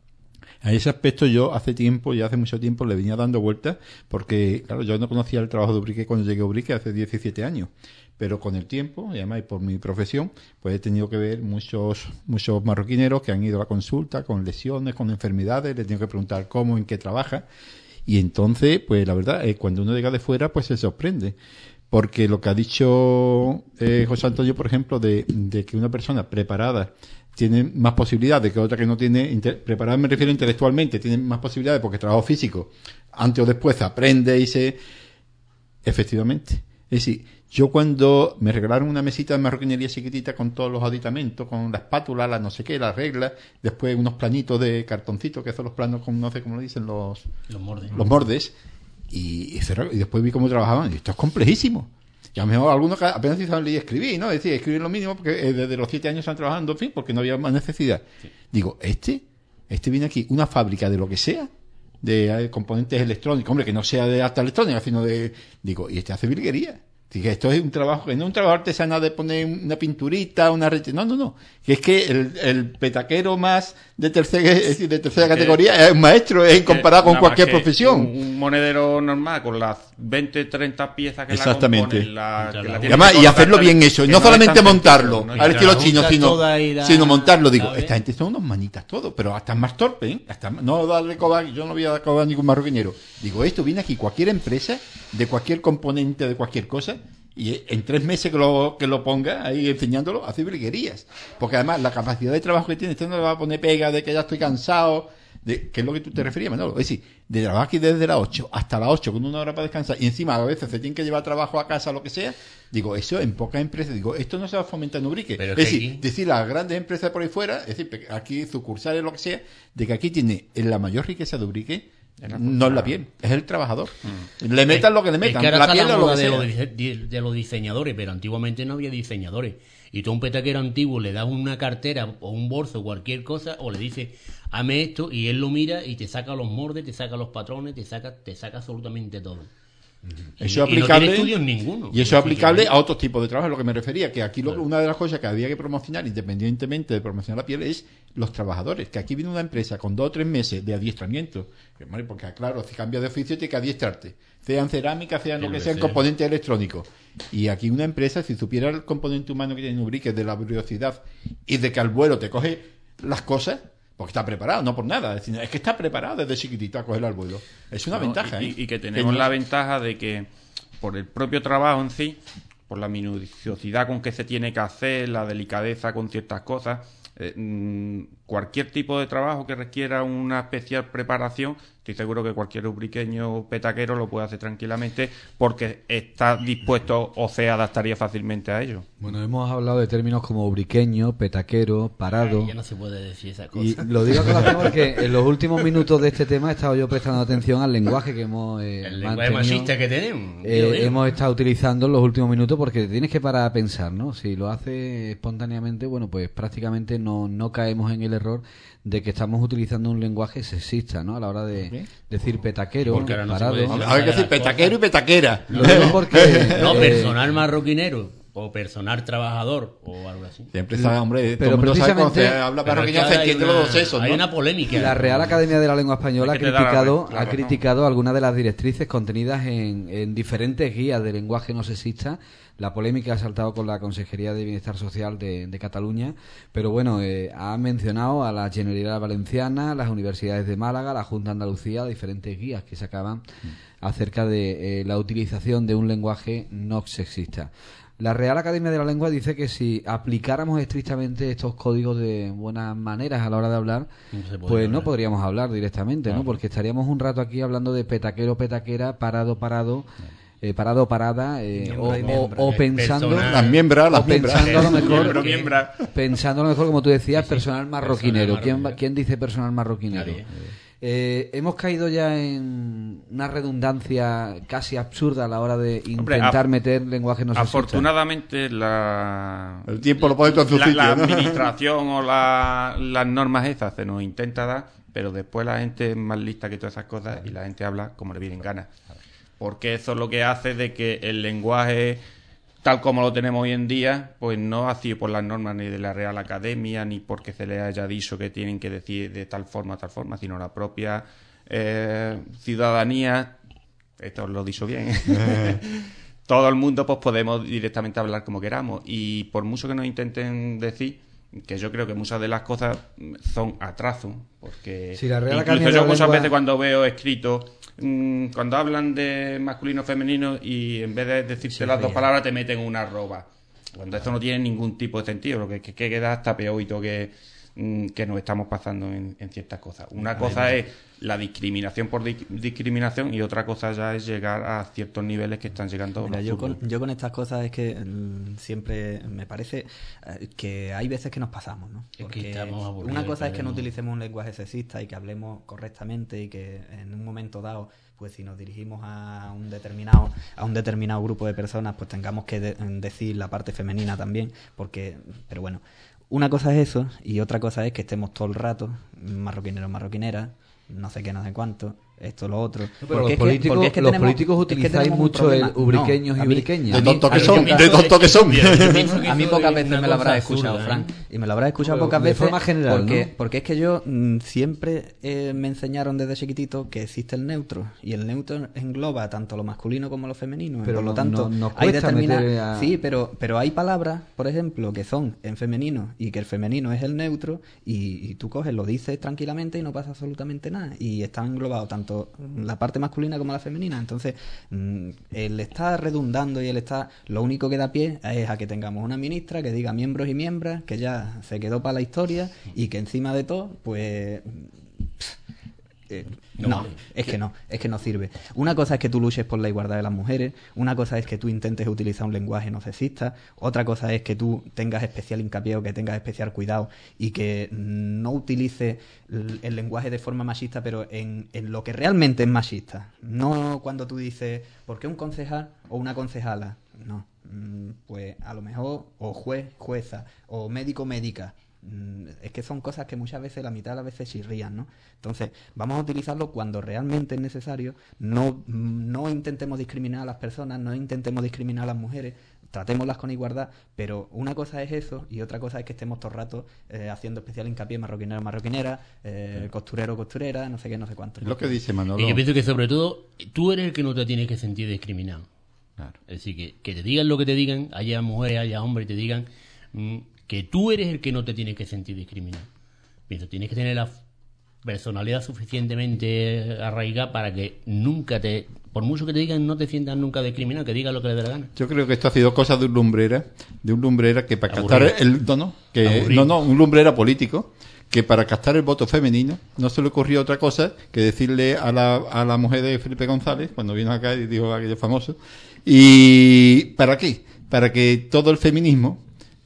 A ese aspecto yo hace tiempo, ya hace mucho tiempo, le venía dando vueltas porque, claro, yo no conocía el trabajo de Ubrique cuando llegué a Ubrique hace diecisiete años. Pero con el tiempo, y además por mi profesión, pues he tenido que ver muchos muchos marroquineros que han ido a la consulta con lesiones, con enfermedades, les tengo que preguntar cómo, en qué trabaja. Y entonces, pues la verdad, eh, cuando uno llega de fuera, pues se sorprende. Porque lo que ha dicho eh, José Antonio, por ejemplo, de, de que una persona preparada tiene más posibilidades que otra que no tiene, inter- preparada me refiero intelectualmente, tiene más posibilidades porque trabajo físico, antes o después aprende y se... Efectivamente. Es decir, yo cuando me regalaron una mesita de marroquinería chiquitita con todos los aditamentos, con la espátula, la no sé qué, las reglas, después unos planitos de cartoncito, que son los planos, con, no sé cómo lo dicen, los, Los mordes. los mordes, y, y, cerró- y después vi cómo trabajaban, y esto es complejísimo. Y a lo mejor algunos que apenas sí saben leer y escribir, ¿no? Es decir, escribir lo mínimo, porque eh, desde los siete años están trabajando, en fin, porque no había más necesidad. Digo, este, este viene aquí, una fábrica de lo que sea, de eh, componentes electrónicos, hombre, que no sea de alta electrónica, sino de, digo, y este hace virguería. Que esto es un trabajo, que no es un trabajo artesanal de poner una pinturita, una rete, no, no, no, que es que el, el petaquero más de tercera, es decir, de tercera categoría es un maestro, es comparado con cualquier profesión. Un, un monedero normal con las veinte, treinta piezas que Exactamente. la componen, la, que la y, además, y hacerlo bien hecho, no solamente montarlo, ¿no? al estilo chino, sino, la, sino montarlo. Digo, ¿sabes? esta gente son unos manitas todos, pero hasta más torpe, ¿eh? Hasta, no darle coba, yo no voy a dar coba a ningún marroquinero. Digo, esto viene aquí cualquier empresa, de cualquier componente, de cualquier cosa, y en tres meses que lo, que lo ponga ahí enseñándolo, hace briguerías. Porque además la capacidad de trabajo que tiene, este no le va a poner pega de que ya estoy cansado, de que es lo que tú te referías, Manolo. Es decir, de trabajar aquí desde las ocho hasta las ocho con una hora para descansar, y encima a veces se tiene que llevar trabajo a casa, lo que sea. Digo, eso en pocas empresas, digo, esto no se va a fomentar en Ubrique. Pero Es es decir, aquí... decir a las grandes empresas por ahí fuera, es decir, aquí sucursales, lo que sea, de que aquí tiene la mayor riqueza de Ubrique. No es la piel, es el trabajador. Mm. Le metan lo que le metan, es que ahora la está piel la o lo moda que de sea. los, di- de los diseñadores, pero antiguamente no había diseñadores. Y tú a un petaquero antiguo le das una cartera o un bolso, cualquier cosa, o le dices, hame esto, y él lo mira y te saca los moldes, te saca los patrones, te saca, te saca absolutamente todo. Eso y, es y no aplicable, tiene estudios ninguno. y eso es aplicable a otros tipos de trabajo, a lo que me refería, que aquí lo, claro. Una de las cosas que había que promocionar, independientemente de promocionar la piel, es los trabajadores, que aquí viene una empresa con dos o tres meses de adiestramiento, porque claro, si cambias de oficio tienes que adiestrarte, sea en cerámica, sea en lo que sea en componente electrónico, y aquí una empresa, si supiera el componente humano que tiene Ubrique, de la velocidad y de que al vuelo te coge las cosas, porque está preparado, no por nada. Es decir, es que está preparado desde chiquitito a coger al vuelo. Es una no, ventaja, y, ¿eh? Y que tenemos que la ventaja de que, por el propio trabajo en sí, por la minuciosidad con que se tiene que hacer, la delicadeza con ciertas cosas, eh, mmm, cualquier tipo de trabajo que requiera una especial preparación, estoy seguro que cualquier ubriqueño petaquero lo puede hacer tranquilamente porque está dispuesto o se adaptaría fácilmente a ello. Bueno, hemos hablado de términos como ubriqueño, petaquero, parado. Ay, ya no se puede decir esa cosa. Y lo digo porque en los últimos minutos de este tema he estado yo prestando atención al lenguaje que hemos eh, el lenguaje machista que tenemos. Eh, hemos estado utilizando en los últimos minutos porque tienes que parar a pensar, ¿no? Si lo haces espontáneamente, bueno, pues prácticamente no, no caemos en el error de que estamos utilizando un lenguaje sexista, ¿no? A la hora de ¿qué? Decir petaquero, no parado. Hay que decir petaquero y petaquera. Lo digo porque no, eh, personal marroquinero o personal trabajador o algo así. Siempre está, hombre, pero precisamente se habla marroquino, se entiende los dos sesos, hay ¿no? una polémica. La Real Academia de la Lengua Española ha criticado, la, la ha criticado algunas de las directrices contenidas en, en diferentes guías de lenguaje no sexista. La polémica ha saltado con la Consejería de Bienestar Social de, de Cataluña, pero bueno, eh, ha mencionado a la Generalitat Valenciana, las universidades de Málaga, la Junta de Andalucía, diferentes guías que sacaban acerca de eh, la utilización de un lenguaje no sexista. La Real Academia de la Lengua dice que si aplicáramos estrictamente estos códigos de buenas maneras a la hora de hablar, no pues hablar. no podríamos hablar directamente, ¿no? Porque estaríamos un rato aquí hablando de petaquero, petaquera, parado, parado, eh, parado, parada, eh, o, o, o pensando, las miembras, las o pensando a lo mejor, miembro, miembra. pensando a lo mejor como tú decías, sí, personal marroquinero. Personal ¿Quién, marroquinero. ¿Quién dice personal marroquinero? Nadie. Eh, hemos caído ya en una redundancia casi absurda a la hora de Hombre, intentar af- meter lenguaje no sexista. Afortunadamente la el tiempo lo pone todo en su la, sitio, la ¿no? administración o la, las normas esas se nos intenta dar, pero después la gente es más lista que todas esas cosas y la gente habla como le vienen ganas, porque eso es lo que hace de que el lenguaje tal como lo tenemos hoy en día, pues no ha sido por las normas ni de la Real Academia, ni porque se les haya dicho que tienen que decir de tal forma, tal forma, sino la propia eh, ciudadanía, esto os lo he dicho bien, todo el mundo pues podemos directamente hablar como queramos, y por mucho que nos intenten decir, que yo creo que muchas de las cosas son atraso, porque si la Real incluso Academia de yo la muchas Lengua... veces cuando veo escrito mmm, cuando hablan de masculino femenino y en vez de decirte Sí, las dos ya. palabras te meten una arroba, cuando esto no tiene ningún tipo de sentido, lo que, que, que queda hasta peorito que, mm, que nos estamos pasando en, en ciertas cosas. Una cosa es la discriminación por di- discriminación y otra cosa ya es llegar a ciertos niveles que están llegando. Mira, los yo, con, fútbol. yo con estas cosas es que mm, siempre me parece eh, que hay veces que nos pasamos, ¿no? Es que Porque estamos aburridos una y cosa es que no queremos- utilicemos un lenguaje sexista y que hablemos correctamente y que en un momento dado, pues si nos dirigimos a un determinado a un determinado grupo de personas, pues tengamos que de- decir la parte femenina también, porque, pero bueno, una cosa es eso y otra cosa es que estemos todo el rato marroquineros, marroquineras, no sé qué, no sé cuánto, esto, lo otro. Pero Porque los es que- políticos, porque es que los tenemos- políticos es que utilizáis tenemos un mucho el problema. ubriqueños No, y a mí- ubriqueñas. De a mí- tontos a que mí- son, yo pienso- de tontos que son. Yo pienso que A mí eso pocas es veces una me lo habrás cosa escuchado, absurda, Frank. ¿eh? Y me lo habrás escuchado Pero pocas de veces. forma general, porque, ¿no? porque es que yo mm, siempre eh, me enseñaron desde chiquitito que existe el neutro. Y el neutro engloba tanto lo masculino como lo femenino. Pero por lo no- tanto, no- nos hay cuesta determina- meter a- Sí, pero, pero hay palabras, por ejemplo, que son en femenino y que el femenino es el neutro. Y, y tú coges, lo dices tranquilamente y no pasa absolutamente nada. Y está englobado tanto la parte masculina como la femenina. Entonces, mm, el estar redundando y el estar, lo único que da pie es a que tengamos una ministra que diga miembros y miembros, que ya se quedó para la historia y que encima de todo, pues... eh, No no, vale. es que no, es que no sirve. Una cosa es que tú luches por la igualdad de las mujeres, una cosa es que tú intentes utilizar un lenguaje no sexista, otra cosa es que tú tengas especial hincapié o que tengas especial cuidado y que no utilices el, el lenguaje de forma machista, pero en, en lo que realmente es machista. No cuando tú dices, ¿por qué un concejal o una concejala? No, mm, pues a lo mejor o juez, jueza, o médico, médica. Es que son cosas que muchas veces, la mitad de las veces chirrían, ¿no? Entonces, vamos a utilizarlo cuando realmente es necesario. No, no intentemos discriminar a las personas, no intentemos discriminar a las mujeres, tratémoslas con igualdad, pero una cosa es eso y otra cosa es que estemos todo el rato eh, haciendo especial hincapié marroquinero, marroquinera, eh, costurero, costurera, no sé qué, no sé cuánto. Es lo que dice Manolo. Y yo pienso que sobre todo tú eres el que no te tienes que sentir discriminado. Claro. Es decir, que, que te digan lo que te digan, haya mujeres, haya hombres, te digan mm, que tú eres el que no te tienes que sentir discriminado. Pienso, tienes que tener la personalidad suficientemente arraigada para que nunca te, por mucho que te digan, no te sientas nunca discriminado, que digas lo que le dé la gana. Yo creo que esto ha sido cosa de un lumbrera, de un lumbrera que para Aburrido. captar el no, no, que Aburrido. no, no, un lumbrera político que para captar el voto femenino no se le ocurrió otra cosa que decirle a la, a la mujer de Felipe González cuando vino acá y dijo aquello famoso. ¿Y para qué? Para que todo el feminismo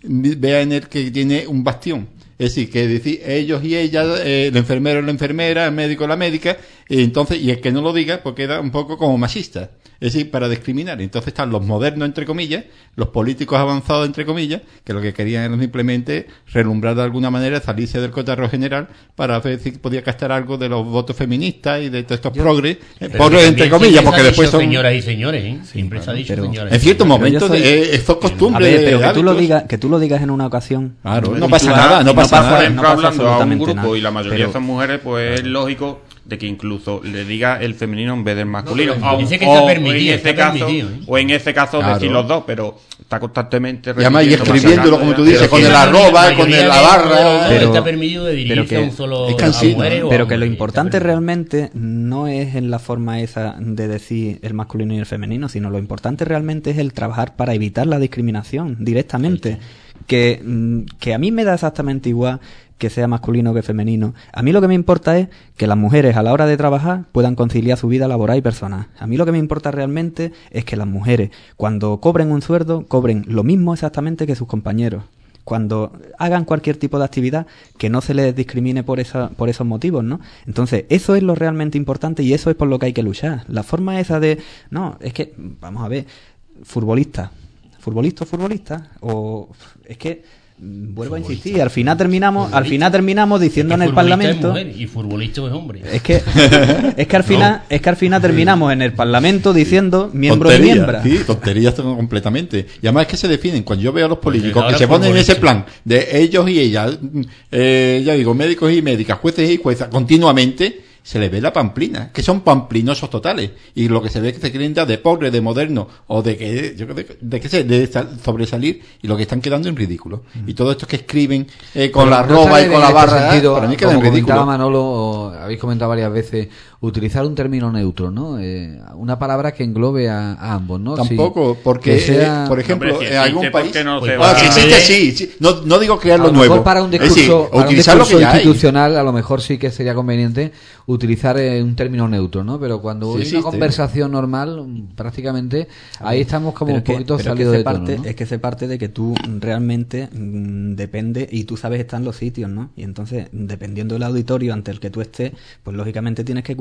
vea en él que tiene un bastión. Es decir, que decir ellos y ellas, eh, el enfermero, la enfermera, el médico, la médica, y entonces, y el que no lo diga, pues queda un poco como machista. Es decir, para discriminar. Entonces están los modernos, entre comillas, los políticos avanzados, entre comillas, que lo que querían era simplemente relumbrar de alguna manera, salirse del cotarro general, para ver si podía gastar algo de los votos feministas y de todos estos progres, eh, Pero progres, entre también comillas, siempre porque se ha después dicho son... señoras y señores, ¿eh? Siempre se ha dicho pero- señoras y En ciertos señores. momentos, Pero yo soy- eh, eso es A costumbre. ver, de pero que tú, lo hábitos. digas, que tú lo digas en una ocasión. Claro, no y pasa tú nada, hagas- no y pasa pasa- nada. Por ejemplo, no pasa hablando a un absolutamente grupo nada. y la mayoría Pero- son mujeres, pues es lógico de que incluso le diga el femenino en vez del masculino. pero o, dice que o- está o permitido, en este está caso, permitido, ¿eh? o en este caso Claro. decir los dos, pero está constantemente Y además, y repitiendo, escribiéndolo, machacando como tú ya. dices, Pero con que el la arroba, mayoría con de la los barra. dos Pero- está permitido de dirigirse pero que- a un solo es a cansino. mujeres o a Pero que lo hombres, importante está permitido. realmente no es en la forma esa de decir el masculino y el femenino, sino lo importante realmente es el trabajar para evitar la discriminación directamente. Que, mm, que a mí me da exactamente igual que sea masculino que femenino. A mí lo que me importa es que las mujeres a la hora de trabajar puedan conciliar su vida laboral y personal. A mí lo que me importa realmente es que las mujeres, cuando cobren un sueldo, cobren lo mismo exactamente que sus compañeros. Cuando hagan cualquier tipo de actividad, que no se les discrimine por esa, por esos motivos, ¿no? Entonces, eso es lo realmente importante y eso es por lo que hay que luchar. La forma esa de, no, es que, vamos a ver, futbolista, futbolista o futbolista, o es que mm, vuelvo a insistir, al final terminamos, al final terminamos diciendo en Que el futbolista es Parlamento. mujer y futbolista es hombre. Es que, es que al final, es que al final terminamos en el Parlamento diciendo miembros y Tonterías, miembros. sí, tonterías son completamente. Y además es que se definen. Cuando yo veo a los políticos Ahora que se ponen en ese futbolista. plan de ellos y ellas, eh, ya digo, médicos y médicas, jueces y juezas, continuamente, se les ve la pamplina, que son pamplinosos totales. Y lo que se ve es que se quieren ya de pobre, de moderno, o de que, yo creo de, de que se, de sal- sobresalir, y lo que están quedando en ridículo. Y todo esto que escriben eh, con Pero la no roba sale y con en la este barra, sentido, para mí queda como en ridículo. comentaba Manolo, o habéis comentado varias veces, utilizar un término neutro, ¿no? Eh, una palabra que englobe a, a ambos, ¿no? Tampoco, Sí, porque, que sea- eh, por ejemplo, Hombre, si en algún existe, ¿por país... qué no se Pues va Ah, si a- existe, sí, sí. No, no digo crear a lo lo mejor nuevo. para un Es decir, discurso, para un utilizar lo que discurso ya hay. institucional a lo mejor sí que sería conveniente utilizar eh, un término neutro, ¿no? Pero cuando Sí hay existe. una conversación normal, mm, prácticamente ahí estamos como Pero un es que- poquito pero es que salidos se de tono, parte, ¿no? Es que se parte de que tú realmente mm, depende y tú sabes estar en los sitios, ¿no? Y entonces, dependiendo del auditorio ante el que tú estés, pues lógicamente tienes que cuidar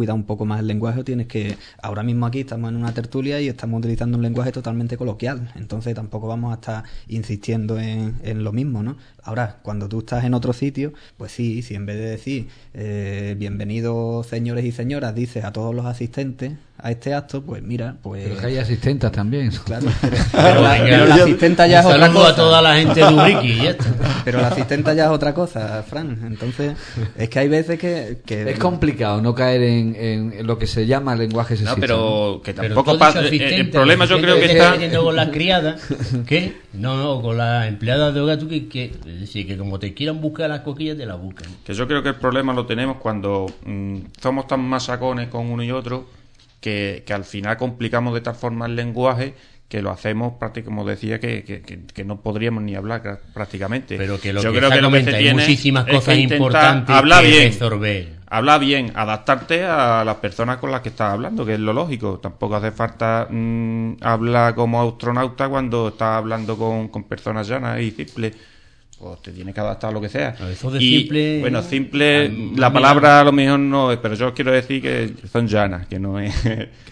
cuidar un poco más el lenguaje o tienes que... Ahora mismo aquí estamos en una tertulia y estamos utilizando un lenguaje totalmente coloquial, entonces tampoco vamos a estar insistiendo en, en lo mismo, ¿no? Ahora, cuando tú estás en otro sitio, pues sí, si en vez de decir eh, bienvenidos señores y señoras, dices a todos los asistentes a este acto, pues mira, pues... Pero que hay asistentas también. Claro, pero, pero la, pero la asistenta ya es Un otra saludo cosa. a toda la gente de Ubrique y ya está. Pero la asistenta ya es otra cosa, Fran. Entonces, es que hay veces que... que Es complicado no caer en, en- en lo que se llama lenguaje No, sexista. pero que Pero tampoco tú has pasa. dicho El, el asistente, problema yo creo que asistente está. metiendo con las criadas. ¿Qué? No, no, con las empleadas de hogar, tú que, que, es decir, que como te quieran buscar las coquillas, te las buscan. Que yo creo que el problema lo tenemos cuando mm, somos tan masacones con uno y otro que, que al final complicamos de tal forma el lenguaje que lo hacemos prácticamente, como decía, que, que, que, que no podríamos ni hablar gra- prácticamente. Pero que lo yo que creo se que lo que comenta, se hay tiene muchísimas es cosas que intentar importantes hablar que bien, resolver. habla bien, adaptarte a las personas con las que estás hablando, que es lo lógico. Tampoco hace falta mm, hablar como astronauta cuando estás hablando con, con personas llanas y simples. Pues te tienes que adaptar a lo que sea. A eso de y, simple- bueno, simple, a- la mira- palabra a lo mejor no es, pero yo quiero decir que son llanas, que no es...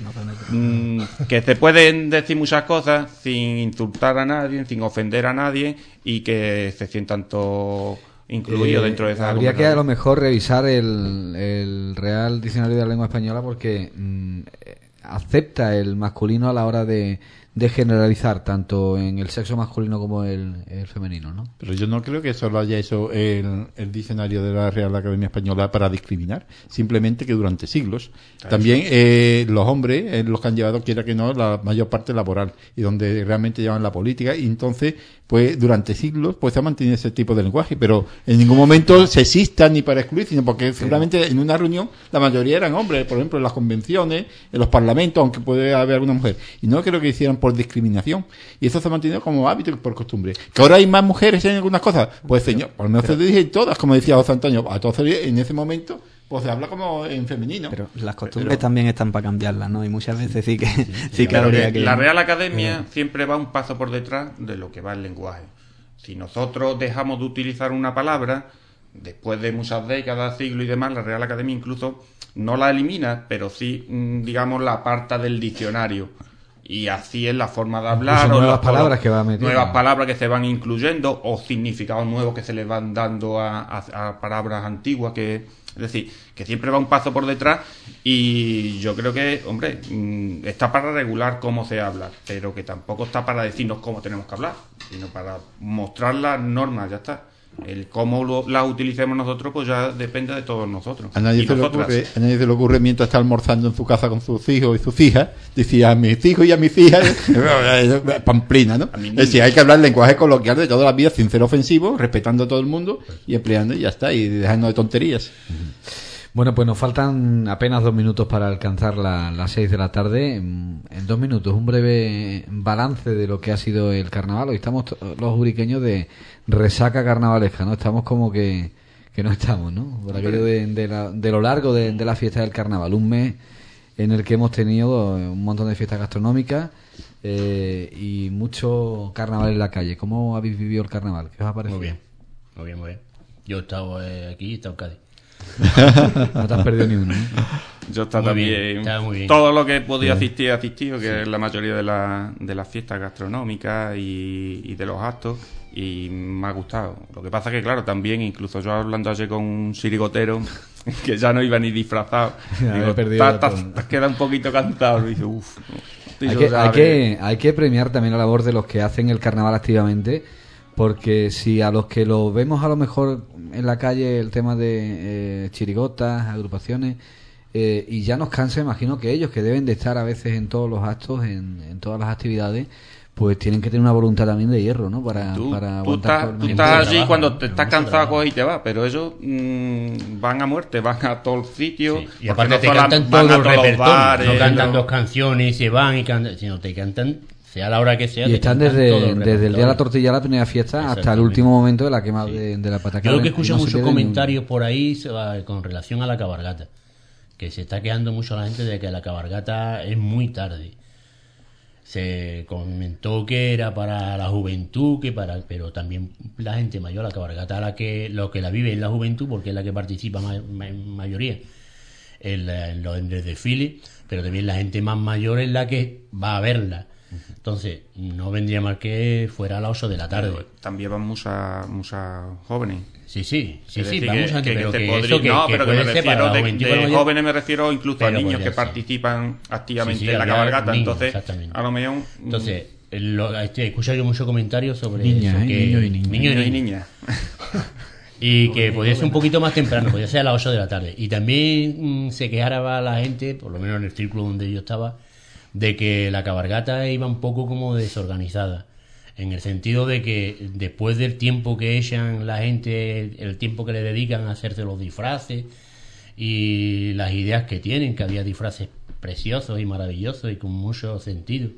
Mm, que se pueden decir muchas cosas sin insultar a nadie, sin ofender a nadie y que se sientan todos incluidos Eh, dentro de esa habría que a lo conversación. mejor revisar el, el Real Diccionario de la Lengua Española porque mm, eh, acepta el masculino a la hora de, de generalizar tanto en el sexo masculino como el, el femenino, ¿no? Pero yo no creo que solo haya eso el, el diccionario de la Real Academia Española para discriminar. Simplemente que durante siglos también eh, los hombres, eh, los que han llevado, quiera que no, la mayor parte laboral y donde realmente llevan la política. Y entonces, pues durante siglos, pues se ha mantenido ese tipo de lenguaje. Pero en ningún momento sexista ni para excluir, sino porque seguramente en una reunión la mayoría eran hombres. Por ejemplo, en las convenciones, en los parlamentos, aunque puede haber alguna mujer. Y no creo que hicieran por discriminación. Y eso se ha mantenido como hábito y por costumbre. Que ahora hay más mujeres en algunas cosas. Pues señor, por lo menos se dije todas, como decía José Antonio. Entonces, en ese momento, pues se habla como en femenino. Pero las costumbres también están para cambiarlas, ¿no? Y muchas veces sí que sí, que Claro habría que que... la Real Academia siempre va un paso por detrás de lo que va el lenguaje. Si nosotros dejamos de utilizar una palabra, después de muchas décadas, siglos y demás, la Real Academia incluso no la elimina, pero sí, mm, digamos, la aparta del diccionario. Y así es la forma de hablar. Incluso o nuevas la- palabras que va metiendo. Nuevas palabras que se van incluyendo o significados nuevos que se le van dando a, a- a palabras antiguas. que Es decir, que siempre va un paso por detrás y yo creo que, hombre, mm, está para regular cómo se habla, pero que tampoco está para decirnos cómo tenemos que hablar, sino para mostrar las normas, ya está. El cómo lo- las utilicemos nosotros, pues ya depende de todos nosotros. A nadie, Y se le nosotras. ocurre, a nadie se le ocurre mientras está almorzando en su casa con sus hijos y sus hijas, decía a mis hijos y a mis hijas, pamplina, ¿no? A mis Es decir, hay que hablar lenguaje coloquial de toda la vida sin ser ofensivo, respetando a todo el mundo y empleando y ya está, y dejando de tonterías. Bueno, pues nos faltan apenas dos minutos para alcanzar la- las seis de la tarde. En en dos minutos, un breve balance de lo que ha sido el carnaval. Hoy estamos to- los uriqueños de resaca carnavalesca, ¿no? Estamos como que, que no estamos, ¿no? Por aquello de, de, la- de lo largo de, de la fiesta del carnaval. Un mes en el que hemos tenido un montón de fiestas gastronómicas eh, y mucho carnaval en la calle. ¿Cómo habéis vivido el carnaval? ¿Qué os ha parecido? Muy bien, muy bien, muy bien. Yo he estado eh, aquí y he estado en Cádiz. No te has perdido ni uno, ¿no? Yo está Muy bien, también. está muy bien. Todo lo que he podido asistir, he asistido, que es la mayoría de, la, de las fiestas gastronómicas y, y de los actos, y me ha gustado. Lo que pasa que, claro, también, incluso yo hablando ayer con un sirigotero, que ya no iba ni disfrazado, Ya, digo, he perdido "Ta- la ta- tonta". te has quedado un poquito cansado. Y dice, uff. Hay que, hay, que, hay que premiar también la labor de los que hacen el carnaval activamente, porque si a los que lo vemos a lo mejor en la calle el tema de eh, chirigotas, agrupaciones, eh, y ya nos cansa, imagino que ellos que deben de estar a veces en todos los actos, en, en todas las actividades, pues tienen que tener una voluntad también de hierro, ¿no? Para, Tú, para tú aguantar estás, todo el tú mes. estás Mucho allí trabajo, cuando ¿no? te Es estás mucho cansado, trabajo. coges y te vas, pero ellos mm, van a muerte, van a todos los sitios. Sí. Y porque aparte no te solo cantan van todo a el todos los repertorio. bares, No cantan no- dos canciones y se van y cantan, sino te cantan, sea la hora que sea. Y te están cantan desde, todo el desde el día de la repertorio. tortilla, la primera fiesta, hasta el Exactamente. último momento de la quema de, de la pataca. Yo lo que escucho No se muchos pierde ni un- comentarios por ahí se va- con relación a la cabalgata, que se está quejando mucho la gente de que la cabalgata es muy tarde. Se comentó que era para la juventud, que para, pero también la gente mayor, la cabalgata, la que lo que la vive es la juventud, porque es la que participa ma- ma- en mayoría. en, la, en, los, en el desfile, pero también la gente más mayor es la que va a verla. Entonces, no vendría mal que fuera a las ocho de la tarde. Pero también van muchas muchas jóvenes. Sí, sí, sí, Es sí, decir, vamos que, a que, pero que, que podría, eso que, no, que pero que puede me ser para refiero los de, de mayor, jóvenes, me refiero incluso a pero niños podría que ser. participan activamente Sí, sí, en la había cabalgata. niños, Entonces, exactamente. a lo mejor. Entonces, lo, este, he escuchado yo muchos comentarios sobre Niñas, eso, ¿eh? que, Niños y niñas. niños niños y niñas. niñas. Y que podía ser un poquito más temprano, podía ser a las ocho de la tarde. Y también mmm, se quejaba la gente, por lo menos en el círculo donde yo estaba, de que la cabalgata iba un poco como desorganizada. En el sentido de que después del tiempo que echan la gente, el tiempo que le dedican a hacerse los disfraces y las ideas que tienen, que había disfraces preciosos y maravillosos y con mucho sentido,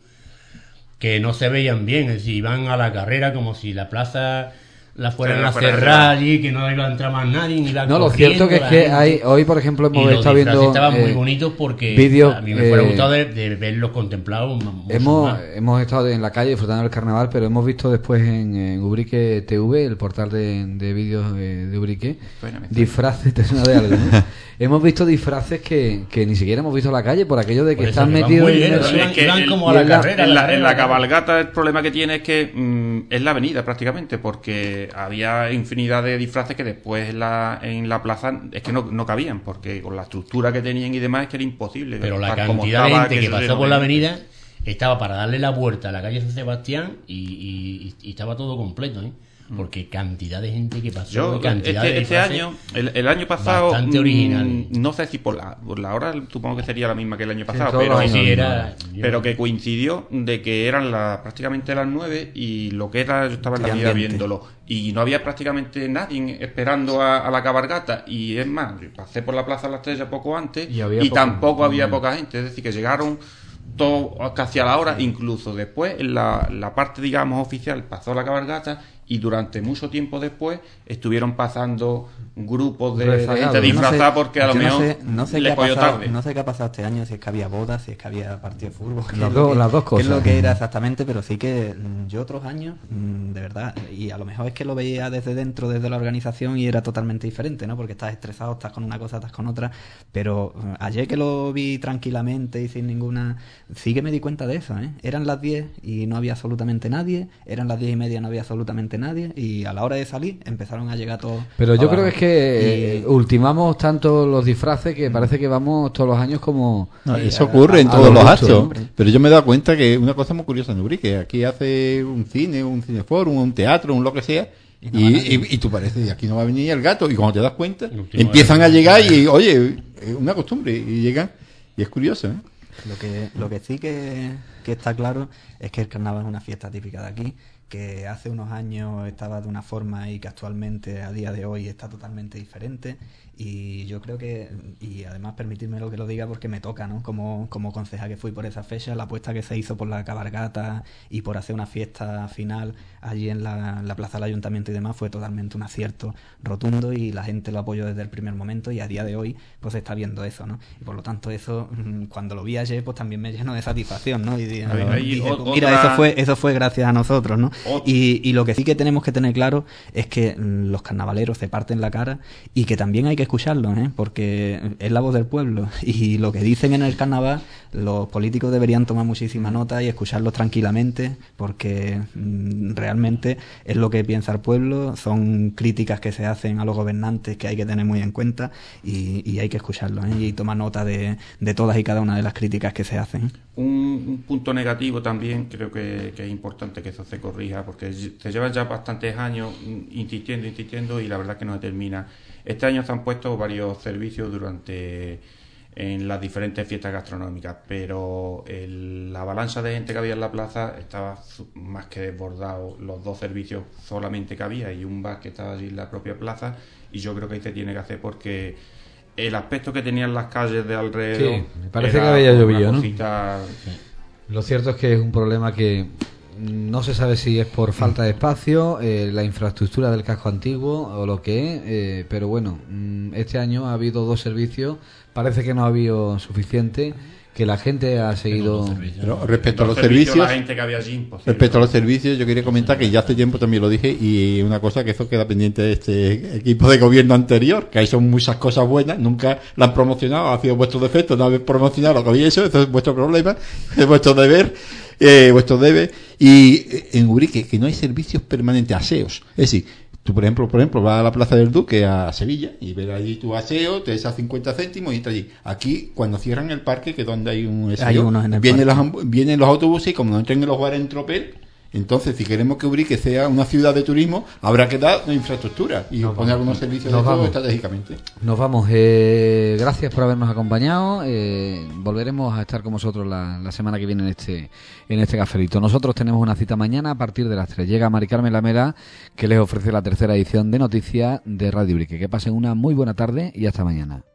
que no se veían bien, es decir, iban a la carrera como si la plaza la fueran Pero a fuera cerrar de- allí, que no iba a entrar más nadie, ni iban No, lo corriendo cierto que es la que gente. hay, hoy por ejemplo Y hemos los estado disfraces viendo estaban muy eh, bonitos porque vídeos, a mí me fuera eh, gustado de, de verlos contemplados mucho Hemos, más. hemos estado en la calle disfrutando del carnaval, pero hemos visto después en, en Ubrique T V, el portal de, de vídeos de, de Ubrique, Bueno, me suena. disfraces, te suena de algo, ¿no? Hemos visto disfraces que, que ni siquiera hemos visto en la calle por aquello de que Por eso están que van metidos muy bien, inmersos. iban- Es que iban el- como a y la en la- carrera. En la, carrera, en la carrera. cabalgata el problema que tiene es que mm, es la avenida prácticamente, porque había infinidad de disfraces que después en la, en la plaza es que no, no cabían, porque con la estructura que tenían y demás es que era imposible. Pero la estar como cantidad de estaba, gente que eso pasó lleno por de la gente. avenida estaba para darle la vuelta a la calle San Sebastián y, y- y estaba todo completo, ¿eh? Porque cantidad de gente que pasó, Yo, y cantidad este, de este disfraces año, el, el año pasado, bastante mm, original. no sé si por la, por la hora, supongo que sería la misma que el año pasado, todos pero, los Sí, años, sí, no, era, yo- pero que coincidió de que eran la, prácticamente las nueve y lo que era, yo estaba en la Qué vida ambiente. viéndolo y no había prácticamente nadie esperando a, a la cabalgata y es más, yo pasé por la Plaza de la Estrella poco antes Y y, había poco- tampoco había Mm. poca gente, es decir, que llegaron todo casi a la hora, incluso después en la, la parte digamos oficial pasó la cabalgata y durante mucho tiempo después estuvieron pasando grupos de, de Rezagados. gente Yo no disfrazada sé- porque a lo yo mejor no sé, no sé qué les ha cogió pasado, tarde. no sé qué ha pasado este año, si es que había bodas, si es que había partido de fútbol, qué Las es lo dos- que- las dos qué es cosas. lo que era exactamente, pero sí que mm, yo otros años, mm, de verdad, y a lo mejor es que lo veía desde dentro, desde la organización y era totalmente diferente, ¿no? Porque estás estresado, estás con una cosa, estás con otra, pero mm, ayer que lo vi tranquilamente y sin ninguna, sí que me di cuenta de eso, ¿eh? Eran las diez y no había absolutamente nadie, eran las diez y media y no había absolutamente nadie y a la hora de salir empezaron a llegar todos. Pero yo abajo. creo que es que eh, Y- ultimamos tanto los disfraces que parece que vamos todos los años como... No, Sí, eso a- ocurre en a todos lo los gusto, actos. hombre. Pero yo me he dado cuenta que una cosa muy curiosa en Ubrique, aquí hace un cine, un cineforum, un teatro, un lo que sea, Y y, no va nadie. y- y tú pareces, aquí no va a venir el gato, y cuando te das cuenta, El último empiezan día. a llegar y, oye, es una costumbre, y llegan, y es curioso, ¿eh? Lo que, lo que sí que, que está claro es que el carnaval es una fiesta típica de aquí, que hace unos años estaba de una forma y que actualmente a día de hoy está totalmente diferente. Y yo creo que, y además permitirme lo que lo diga porque me toca, ¿no? Como, como concejal que fui por esa fecha, la apuesta que se hizo por la cabalgata y por hacer una fiesta final allí en la, en la plaza del ayuntamiento y demás fue totalmente un acierto rotundo y la gente lo apoyó desde el primer momento y a día de hoy pues se está viendo eso, ¿no? Y por lo tanto eso, mm, cuando lo vi ayer, pues también me llenó de satisfacción, ¿no? Y di- Ahí- ahí dije, o- pues, mira, otra- eso fue, eso fue gracias a nosotros, ¿no? Ot- Y, y lo que sí que tenemos que tener claro es que mm, los carnavaleros se parten la cara y que también hay que escucharlos, ¿eh? Porque es la voz del pueblo y lo que dicen en el carnaval los políticos deberían tomar muchísima nota y escucharlos tranquilamente porque mm, realmente es lo que piensa el pueblo, son críticas que se hacen a los gobernantes que hay que tener muy en cuenta y, y hay que escucharlos, ¿eh? Y tomar nota de, de todas y cada una de las críticas que se hacen. Un, un punto negativo también, creo que, que es importante que eso se corrija, porque se llevan ya bastantes años mm, insistiendo, insistiendo, y la verdad que no se termina. Este año se han puesto varios servicios durante en las diferentes fiestas gastronómicas, pero el- la avalancha de gente que había en la plaza estaba su- más que desbordado. Los dos servicios solamente que había y un bar que estaba allí en la propia plaza, y yo creo que ahí se tiene que hacer porque el aspecto que tenían las calles de alrededor... Sí, me parece era que había una llovido, ¿no? cosita- Lo cierto es que es un problema que no se sabe si es por falta de espacio, eh, la infraestructura del casco antiguo o lo que es, eh, pero bueno, mm, este año ha habido dos servicios, parece que no ha habido suficiente que la gente ha seguido... Pero respecto a los servicios, servicios, la gente que había allí, imposible. respecto a los servicios, yo quería comentar que ya hace tiempo también lo dije, y una cosa que eso queda pendiente de este equipo de gobierno anterior, que ahí son muchas cosas buenas, nunca la han promocionado, ha sido vuestro defecto no haber promocionado lo que habéis hecho, eso es vuestro problema, es vuestro deber, eh, vuestro debe. Y en Ubrique, que no hay servicios permanentes, aseos, es decir, tú, por ejemplo, por ejemplo, vas a la Plaza del Duque a Sevilla y ves allí tu aseo, te das cincuenta céntimos y entras allí. Aquí, cuando cierran el parque, que es donde hay un aseo, Hay unos en el vienen, los, parque. ambu- vienen los autobuses y como no entren en los bares en tropel, entonces, si queremos que Ubrique sea una ciudad de turismo, habrá que dar una infraestructura y Nos poner vamos. algunos servicios Nos de todo vamos. estratégicamente. Nos vamos. Eh, gracias por habernos acompañado. Eh, volveremos a estar con vosotros la, la semana que viene en este en este cafelito. Nosotros tenemos una cita mañana a partir de las tres. Llega Mari Carmen Lamela, que les ofrece la tercera edición de Noticias de Radio Ubrique. Que pasen una muy buena tarde y hasta mañana.